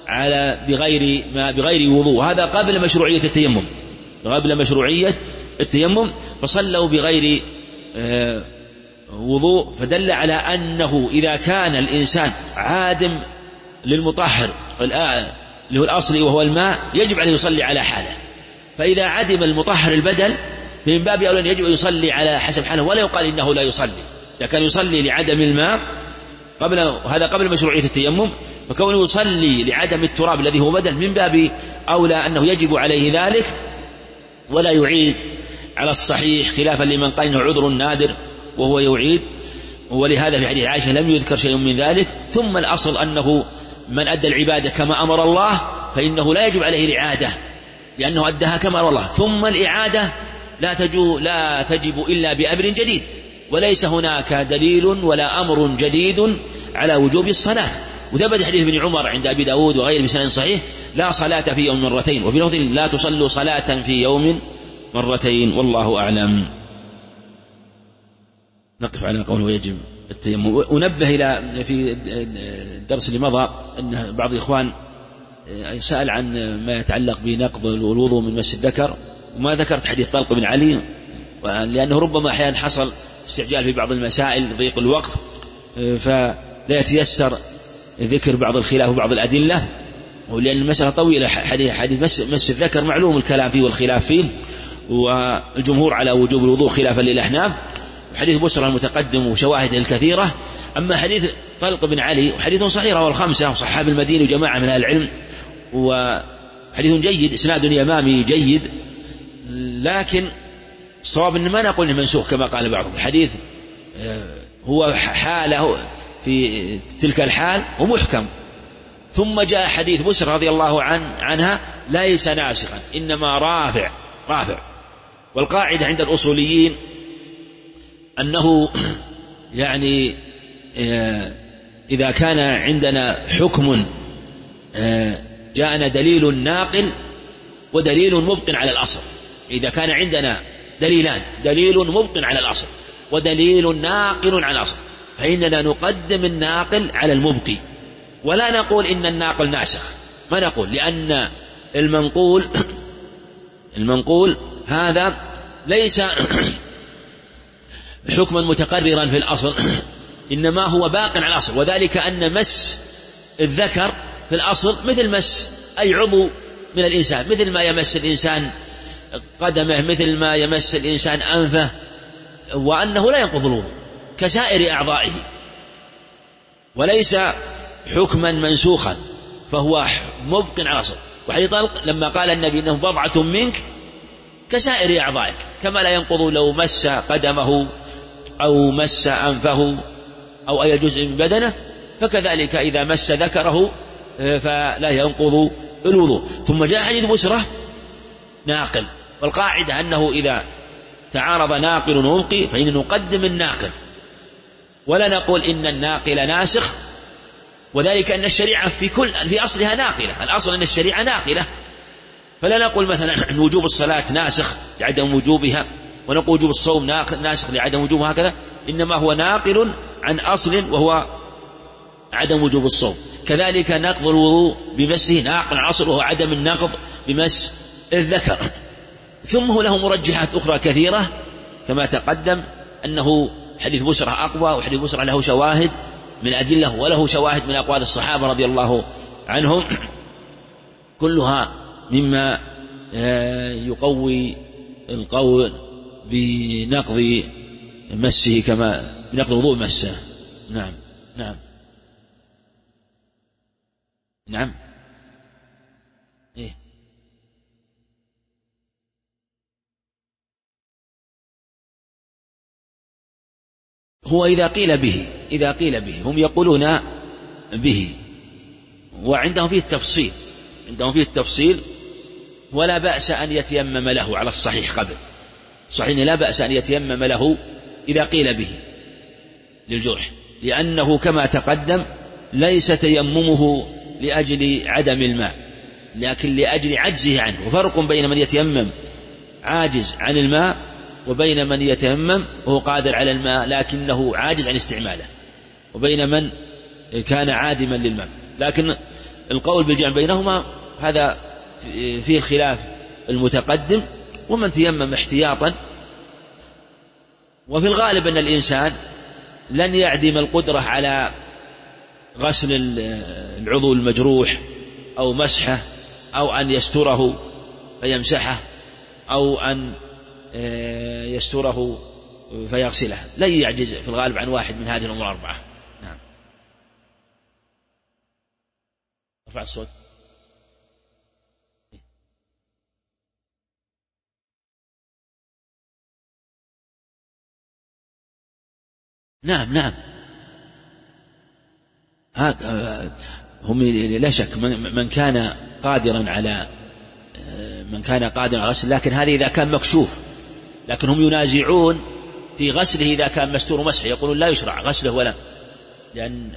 بغير وضوء، هذا قبل مشروعية التيمم، فصلوا بغير وضوء، فدل على أنه إذا كان الإنسان عادم للمطهر اللي هو الأصلي وهو الماء يجب عليه يصلي على حاله، فإذا عدم المطهر البدل فمن باب أولى أن يجب أن يصلي على حسب حاله، ولا يقال إنه لا يصلي، إذا كان يصلي لعدم الماء قبل مشروعية التيمم، فكونه يصلي لعدم التراب الذي هو بدل من باب أولى أنه يجب عليه ذلك ولا يعيد على الصحيح، خلافا لمن قال إنه عذر نادر وهو يعيد. ولهذا في حديث عائشة لم يذكر شيء من ذلك. ثم الأصل أنه من أدى العبادة كما أمر الله فإنه لا يجب عليه الإعادة لأنه أداها كما أمر الله، ثم الإعادة لا تجب إلا بأمر جديد، وليس هناك دليل ولا أمر جديد على وجوب الصلاة. وثبت حديث ابن عمر عند أبي داود وغيره بسند صحيح لا صلاة في يوم مرتين، وفي لفظ لا تصلوا صلاة في يوم مرتين، والله أعلم. نقف على قوله ويجب التيمم. ونبه إلى في الدرس اللي مضى أن بعض الإخوان سأل عن ما يتعلق بنقض الوضوء من مس الذكر، وما ذكرت حديث طلق بن علي لأنه ربما أحيانا حصل استعجال في بعض المسائل ضيق الوقت فلا يتيسر ذكر بعض الخلاف وبعض الأدلة، ولأن المسألة طويلة. حديث مس الذكر معلوم الكلام فيه والخلاف فيه، والجمهور على وجوب الوضوء خلافا للأحناف، وحديث بسرى المتقدم وشواهده الكثيرة. أما حديث طلق بن علي وحديث صحيح رواه الخمسة وصحاب المدينة وجماعة من أهل العلم، وحديث جيد إسناد يمامي جيد، لكن الصواب أن ما نقول إنه منسوخ كما قال بعضهم. الحديث هو حاله في تلك الحال ومحكم. ثم جاء حديث بسرى رضي الله عنها ليس ناسخا إنما رافع. والقاعدة عند الأصوليين أنه يعني إذا كان عندنا حكم جاءنا دليل ناقل ودليل مبطن على الأصل، إذا كان عندنا دليلان، دليل مبطن على الأصل ودليل ناقل على الأصل، فإننا نقدم الناقل على المبقي، ولا نقول إن الناقل ناسخ، ما نقول، لأن المنقول هذا ليس حكما متقررا في الأصل، إنما هو باق على الأصل، وذلك أن مس الذكر في الأصل مثل مس أي عضو من الإنسان، مثل ما يمس الإنسان قدمه، مثل ما يمس الإنسان أنفه، وأنه لا ينقض الوضوء كسائر أعضائه، وليس حكما منسوخا، فهو مبق على الأصل. وحديث طلق لما قال النبي إنه بضعة منك كسائر أعضائك، كما لا ينقض لو مس قدمه أو مس أنفه أو أي جزء من بدنه، فكذلك إذا مس ذكره فلا ينقض الوضوء. ثم جاء حديث بسرى ناقل، والقاعدة أنه إذا تعارض ناقل ومبقي فإن نقدم الناقل، ولا نقول إن الناقل ناسخ، وذلك أن الشريعة في أصلها ناقلة، الأصل أن الشريعة ناقلة، فلا نقول مثلا أن وجوب الصلاة ناسخ لعدم وجوبها، ونقول وجوب الصوم ناسخ لعدم وجوبها، هكذا، إنما هو ناقل عن أصل وهو عدم وجوب الصوم. كذلك نقض الوضوء بمسه ناقل عن أصل وهو عدم النقض بمس الذكر. ثم له مرجحات أخرى كثيرة كما تقدم، أنه حديث بسرى أقوى، وحديث بسرى له شواهد من أدلة وله شواهد من أقوال الصحابة رضي الله عنهم، كلها مما يقوي القول بنقض مسه كما بنقض وضوء مسه. نعم إيه؟ هو إذا قيل به هم يقولون به، وعندهم فيه التفصيل، ولا بأس أن يتيمم له على الصحيح قبل صحيح، لا بأس أن يتيمم له إذا قيل به للجرح، لأنه كما تقدم ليس تيممه لأجل عدم الماء، لكن لأجل عجزه عنه. وفرق بين من يتيمم عاجز عن الماء وبين من يتيمم وهو قادر على الماء لكنه عاجز عن استعماله، وبين من كان عادما للماء. لكن القول بالجمع بينهما هذا فيه الخلاف المتقدم. ومن تيمم احتياطا، وفي الغالب أن الإنسان لن يعدم القدرة على غسل العضو المجروح أو مسحه أو أن يستره فيمسحه أو أن يستره فيغسله، لن يعجز في الغالب عن واحد من هذه الأمور الأربعة. نعم. ارفع الصوت. نعم هم لا شك من كان قادرا على غسل، لكن هذا إذا كان مكشوف، لكن هم ينازعون في غسله إذا كان مستور ومسح، يقولون لا يشرع غسله ولا، لأن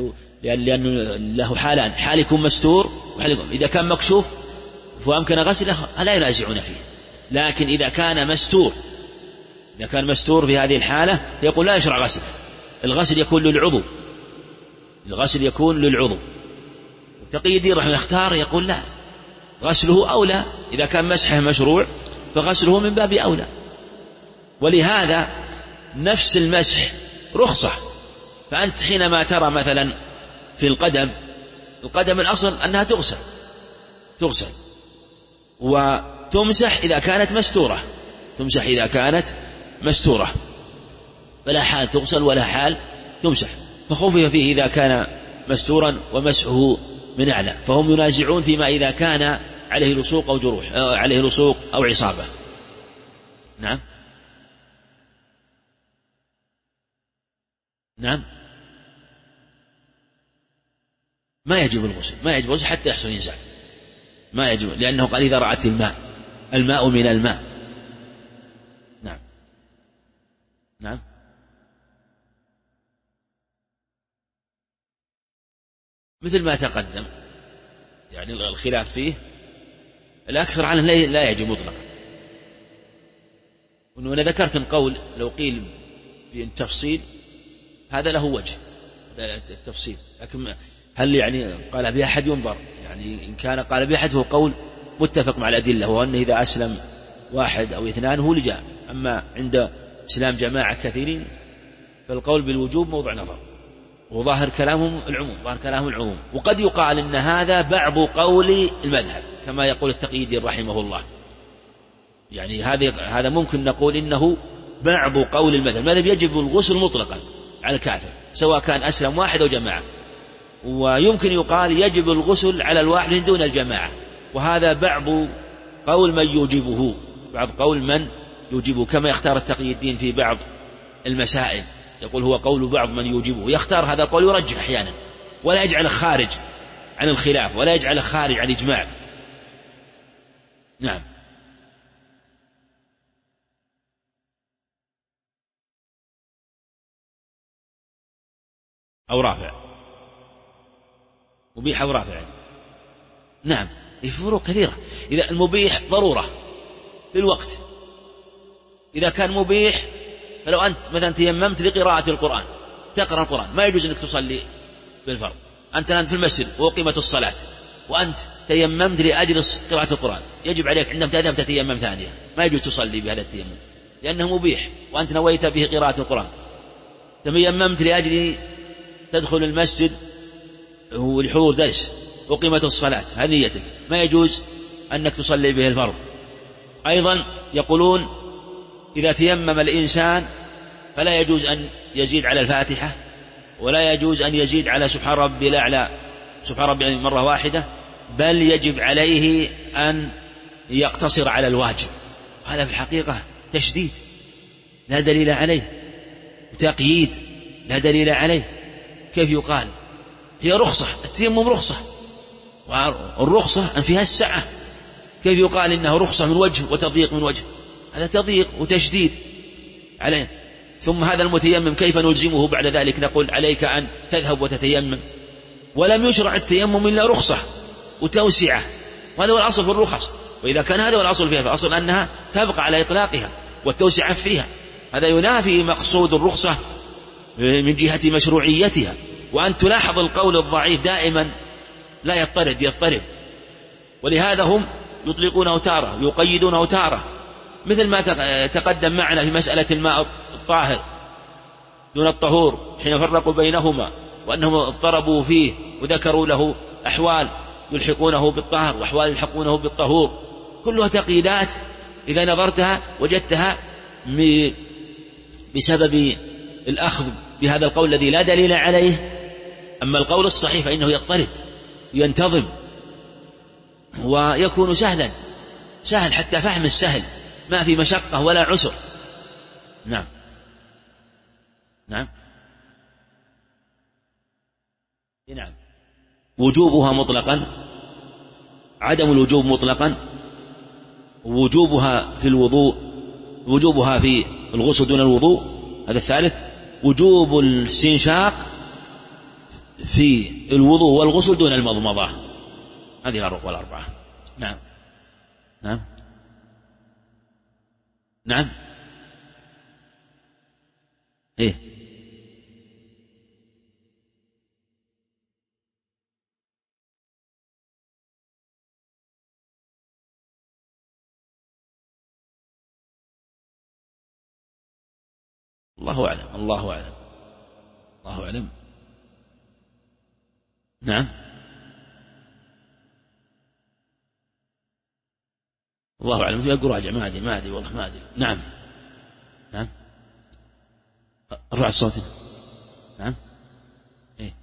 له حالان، حال يكون مستور وحال إذا كان مكشوف فأمكن غسله لا ينازعون فيه. لكن إذا كان مستور في هذه الحالة يقول لا يشرع غسله، الغسل يكون للعضو. تقي الدين رحمه يختار يقول لا، غسله أولى، إذا كان مسحه مشروع فغسله من باب أولى. ولهذا نفس المسح رخصة. فأنت حينما ترى مثلا في القدم الأصل أنها تغسل وتمسح إذا كانت مستورة، فلا حال تغسل ولا حال تمسح. فخفف فيه إذا كان مستورا ومسحه من أعلى. فهم ينازعون فيما إذا كان عليه لصوق أو جروح، عليه لصوق أو عصابة. نعم ما يجب الغسل حتى يحصل إنزال، ما يجب، لأنه قال إذا رأت الماء من الماء. نعم مثل ما تقدم، يعني الخلاف فيه الأكثر عنه لا يجب مطلقا. وأنا ذكرت القول لو قيل بالتفصيل هذا له وجه التفصيل، لكن هل يعني قال بأحد ينظر، يعني إن كان قال بأحد فهو قول متفق مع الأدلة، وهو أنه إذا أسلم واحد أو اثنان هو لجاء. أما عند إسلام جماعة كثيرين فالقول بالوجوب موضع نظر، وظاهر كلامهم العموم. وقد يقال إن هذا بعض قول المذهب كما يقول التقي الدين رحمه الله، يعني هذا ممكن نقول إنه بعض قول المذهب يجب الغسل مطلقا على الكافر سواء كان أسلم واحد أو جماعة، ويمكن يقال يجب الغسل على الواحد دون الجماعة، وهذا بعض قول من يوجبه كما يختار التقي الدين في بعض المسائل، يقول هو قول بعض من يوجبه، يختار هذا القول يرجح أحيانا ولا يجعل خارج عن الخلاف ولا يجعل خارج عن الإجماع. نعم أو رافع، مبيح أو رافع يعني. نعم الفروق كثيرة. إذا المبيح ضرورة للوقت، إذا كان مبيح فلو أنت مثلا تيممت لقراءة القرآن تقرأ القرآن ما يجوز أنك تصلي بالفرض، أنت الآن في المسجد وقيمة الصلاة وأنت تيممت لأجل قراءة القرآن، يجب عليك عندما تذهب تتيمم ثانية، ما يجوز تصلي بهذا التيمم لأنه مبيح وأنت نويت به قراءة القرآن. تيممت لأجل تدخل المسجد ولحضور درس وقيمة الصلاة، هذه نيتك، ما يجوز أنك تصلي به الفرض. أيضا يقولون إذا تيمم الإنسان فلا يجوز أن يزيد على الفاتحة ولا يجوز أن يزيد على سبحان ربي الأعلى سبحان ربي مرة واحدة، بل يجب عليه أن يقتصر على الواجب. هذا في الحقيقة تشديد لا دليل عليه، وتقييد لا دليل عليه. كيف يقال هي رخصة؟ التيمم رخصة، والرخصة أن فيها السعة، كيف يقال إنها رخصة من وجه وتضييق من وجه؟ هذا تضييق وتشديد عليه. ثم هذا المتيمم كيف نلزمه بعد ذلك؟ نقول عليك أن تذهب وتتيمم، ولم يشرع التيمم إلا رخصة وتوسعة، وهذا هو الأصل في الرخص. وإذا كان هذا هو الأصل فيها فالأصل أنها تبقى على إطلاقها والتوسعة فيها. هذا ينافي مقصود الرخصة من جهة مشروعيتها. وأن تلاحظ القول الضعيف دائما لا يضطرب، ولهذا هم يطلقونه تارة يقيدونه تارة، مثل ما تقدم معنا في مسألة الماء الطاهر دون الطهور حين فرقوا بينهما، وأنهم اضطربوا فيه وذكروا له أحوال يلحقونه بالطاهر وأحوال يلحقونه بالطهور، كلها تقييدات إذا نظرتها وجدتها بسبب الأخذ بهذا القول الذي لا دليل عليه. أما القول الصحيح فإنه يضطرب وينتظم ويكون سهل حتى فهم السهل، ما في مشقة ولا عسر. نعم وجوبها مطلقا، عدم الوجوب مطلقا، وجوبها في الوضوء، وجوبها في الغسل دون الوضوء، هذا الثالث. وجوب الاستنشاق في الوضوء والغسل دون المضمضة، هذه الأقوال الأربعة. نعم إيه الله أعلم. الله أعلم. الله أعلم. نعم. الله أعلم. يقول راجع ما أدري والله ما أدري. نعم. نعم. ارفع الصوت. نعم. إيه.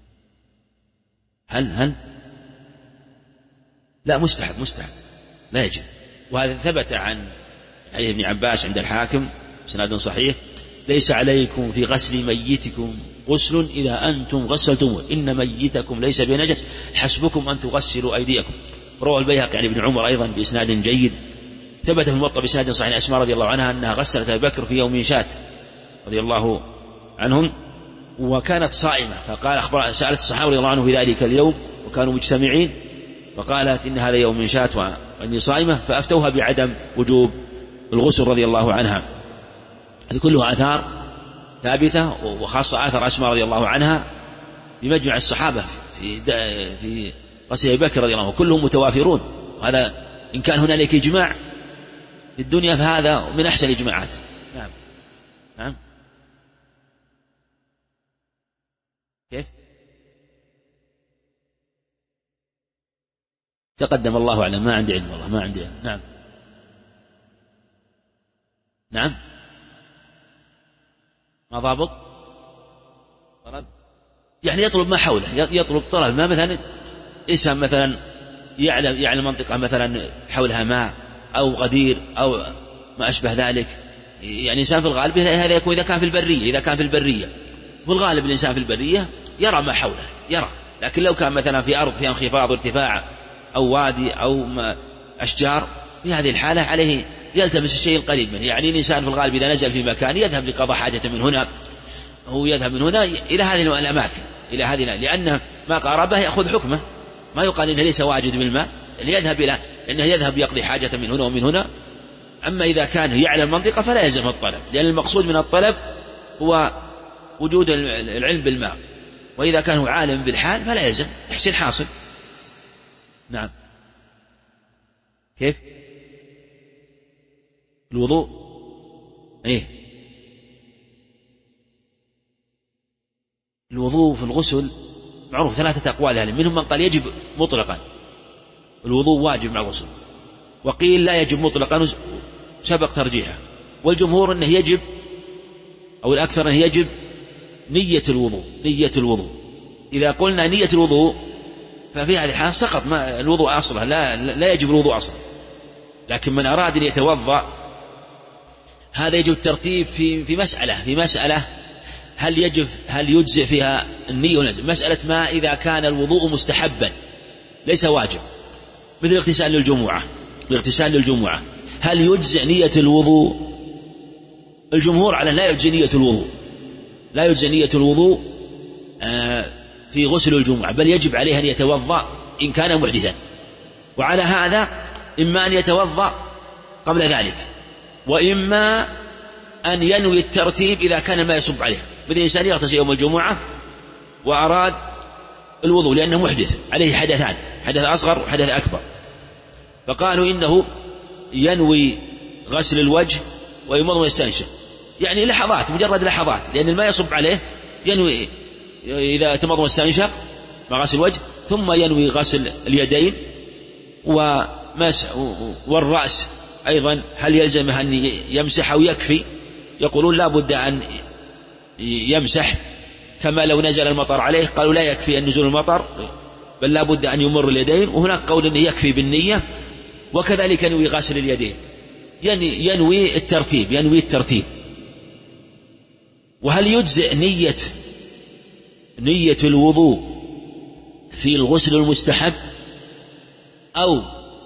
هل لا مستحب لا يجب. وهذا ثبت عن علي ابن عباس عند الحاكم سند صحيح: ليس عليكم في غسل ميتكم غسل إذا أنتم غسلتموه، إن ميتكم ليس بنجس، حسبكم أن تغسلوا أيديكم. رواه البيهقي عن ابن عمر أيضا بإسناد جيد. ثبت في الموطأ بإسناد صحيح أسماء رضي الله عنها أنها غسلت أبي بكر في يوم شات رضي الله عنهم وكانت صائمة، فقال سألت الصحابة رضي الله عنهم في ذلك اليوم وكانوا مجتمعين، فقالت إن هذا يوم شات وأني صائمة، فأفتوها بعدم وجوب الغسل رضي الله عنها. هذه كلها آثار ثابتة، وخاصة آثار أسماء رضي الله عنها بمجمع الصحابة في غسل أبي بكر رضي الله عنه، كلهم متوافرون. وهذا إن كان هنالك إجماع في الدنيا فهذا من أحسن الإجماعات. نعم. نعم. كيف تقدم الله أعلم، ما عندي علم والله ما عندي علم. نعم. نعم. ما ضابط يعني يطلب ما حوله، يطلب طلب ما، مثلا إنسان مثلا يعلم منطقة مثلا حولها ماء أو غدير أو ما أشبه ذلك. يعني إنسان في الغالب هذا يكون إذا كان في البرية في الغالب الإنسان في البرية يرى ما حوله يرى، لكن لو كان مثلا في أرض فيها انخفاض وارتفاع أو وادي أو أشجار، في هذه الحالة عليه يلتمس الشيء القريب منه. يعني الإنسان في الغالب إذا نزل في مكان يذهب لقضاء حاجة من هنا، هو يذهب من هنا إلى هذه الأماكن لأن ما قاربه يأخذ حكمه، ما يقال إنه ليس واجد بالماء، لأنه يذهب يقضي حاجة من هنا ومن هنا. أما إذا كان يعلم المنطقة فلا يلزم الطلب، لأن المقصود من الطلب هو وجود العلم بالماء، وإذا كان هو عالم بالحال فلا يلزم تحصيل حاصل. نعم. كيف الوضوء؟ إيه الوضوء في الغسل معروف 3 أقوال يعني، منهم من قال يجب مطلقا الوضوء واجب مع الغسل، وقيل لا يجب مطلقا سبق ترجيحه، والجمهور أنه يجب أو الأكثر أنه يجب نية الوضوء. إذا قلنا نية الوضوء ففي هذه الحالة سقط ما الوضوء أصلا، لا يجب الوضوء أصلا. لكن من أراد أن يتوضأ هذا يجب الترتيب في مسألة هل يجزئ فيها النية ونزل مسألة ما إذا كان الوضوء مستحبا ليس واجب، مثل الاغتسال للجمعة هل يجزئ نية الوضوء؟ الجمهور على لا يجزئ نية الوضوء في غسل الجمعة، بل يجب عليه أن يتوضأ إن كان محدثا، وعلى هذا إما أن يتوضأ قبل ذلك، وإما أن ينوي الترتيب إذا كان ما يصب عليه. مثل إنسان يغتسل يوم الجمعة وأراد الوضوء لأنه محدث عليه حدثان، حدث أصغر وحدث أكبر، فقالوا إنه ينوي غسل الوجه ويمضمض ويستنشق، يعني مجرد لحظات، لأن الماء يصب عليه، ينوي إذا تمضمض واستنشق مع غسل الوجه، ثم ينوي غسل اليدين والرأس أيضا هل يلزمه أن يمسح أو يكفي؟ يقولون لا بد أن يمسح، كما لو نزل المطر عليه قالوا لا يكفي أن نزول المطر بل لا بد أن يمر اليدين، وهناك قول أنه يكفي بالنية، وكذلك ينوي غسل اليدين، ينوي الترتيب. وهل يجزئ نية الوضوء في الغسل المستحب أو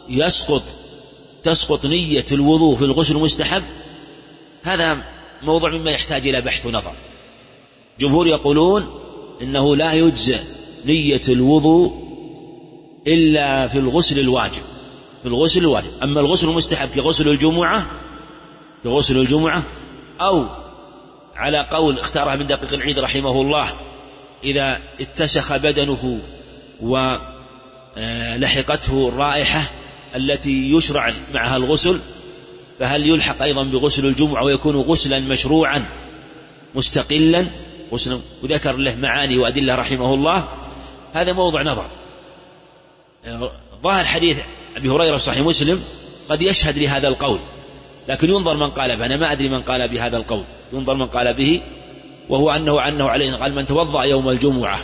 تسقط نية الوضوء في الغسل المستحب؟ هذا موضوع مما يحتاج إلى بحث ونظر. جمهور يقولون إنه لا يجزئ نية الوضوء إلا في الغسل الواجب، أما الغسل المستحب كغسل الجمعة أو على قول اختارها ابن دقيق العيد رحمه الله إذا اتسخ بدنه ولحقته الرائحة التي يشرع معها الغسل، فهل يلحق أيضا بغسل الجمعة ويكون غسلا مشروعا مستقلا وذكر له معاني وأدلة رحمه الله، هذا موضع نظر. ظاهر حديث أبي هريرة صحيح مسلم قد يشهد لهذا القول، لكن ينظر من قال به. أنا ما أدري من قال بهذا القول، ينظر من قال به، وهو أنه عليه قال: من توضأ يوم الجمعة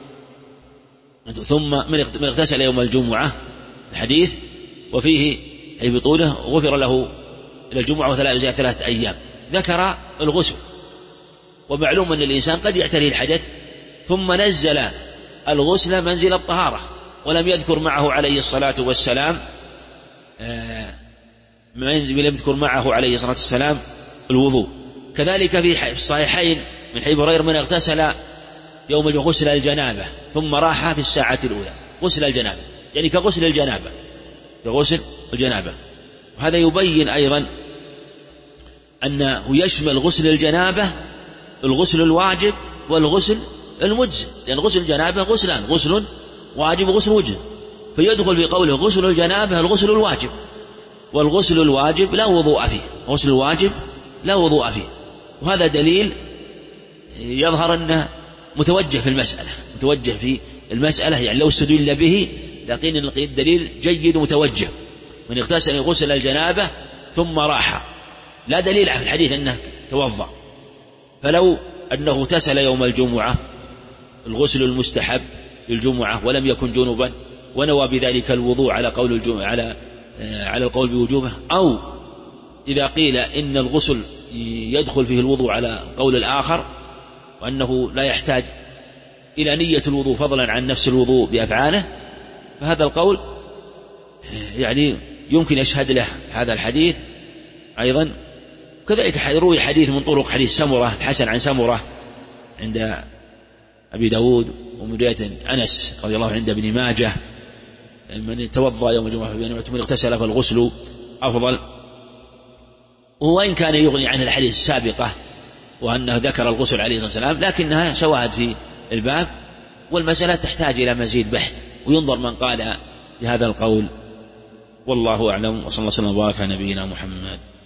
ثم من اغتسل يوم الجمعة، الحديث وفيه أي بطوله غفر له إلى الجمعة وزاد 3 أيام. ذكر الغسل، ومعلوم أن الإنسان قد يعتريه الحدث ثم نزل الغسل منزل الطهارة، ولم يذكر معه عليه الصلاة والسلام الوضوء. كذلك في الصحيحين من حديث هريرة: من اغتسل يوم غسل الجنابة ثم راح في الساعة الأولى. غسل الجنابة يعني كغسل الجنابة. وهذا يبين أيضا أنه يشمل غسل الجنابة الغسل الواجب والغسل المجزئ، لأن غسل الجنابة غسلان: غسل واجب وغسل مجزئ، فيدخل في قوله غسل الجنابة الغسل الواجب، والغسل الواجب لا وضوء فيه، غسل الواجب لا وضوء فيه. وهذا دليل يظهر أنه متوجه في المسألة، يعني لو استدل به لقينا الدليل جيد متوجه. من اغتسل غسل الجنابة ثم راح، لا دليل في الحديث أنه توضأ. فلو أنه اغتسل يوم الجمعة الغسل المستحب للجمعة ولم يكن جنبا ونوى بذلك الوضوء على القول بوجوبه، أو إذا قيل إن الغسل يدخل فيه الوضوء على القول الآخر وأنه لا يحتاج إلى نية الوضوء فضلا عن نفس الوضوء بأفعاله، فهذا القول يعني يمكن يشهد له هذا الحديث أيضا. كذلك روي حديث من طرق حديث سمرة الحسن عن سمرة عند أبي داود، ومن رواية أنس رضي الله عنه عند ابن ماجه: من توضأ يوم الجمعة من اغتسل فالغسل أفضل. وإن كان يغني عن الحديث السابقة وأنه ذكر الغسل عليه الصلاة والسلام، لكنها شواهد في الباب، والمسألة تحتاج إلى مزيد بحث، وينظر من قال بهذا القول. والله أعلم، وصلى الله وسلم وبارك على نبينا محمد.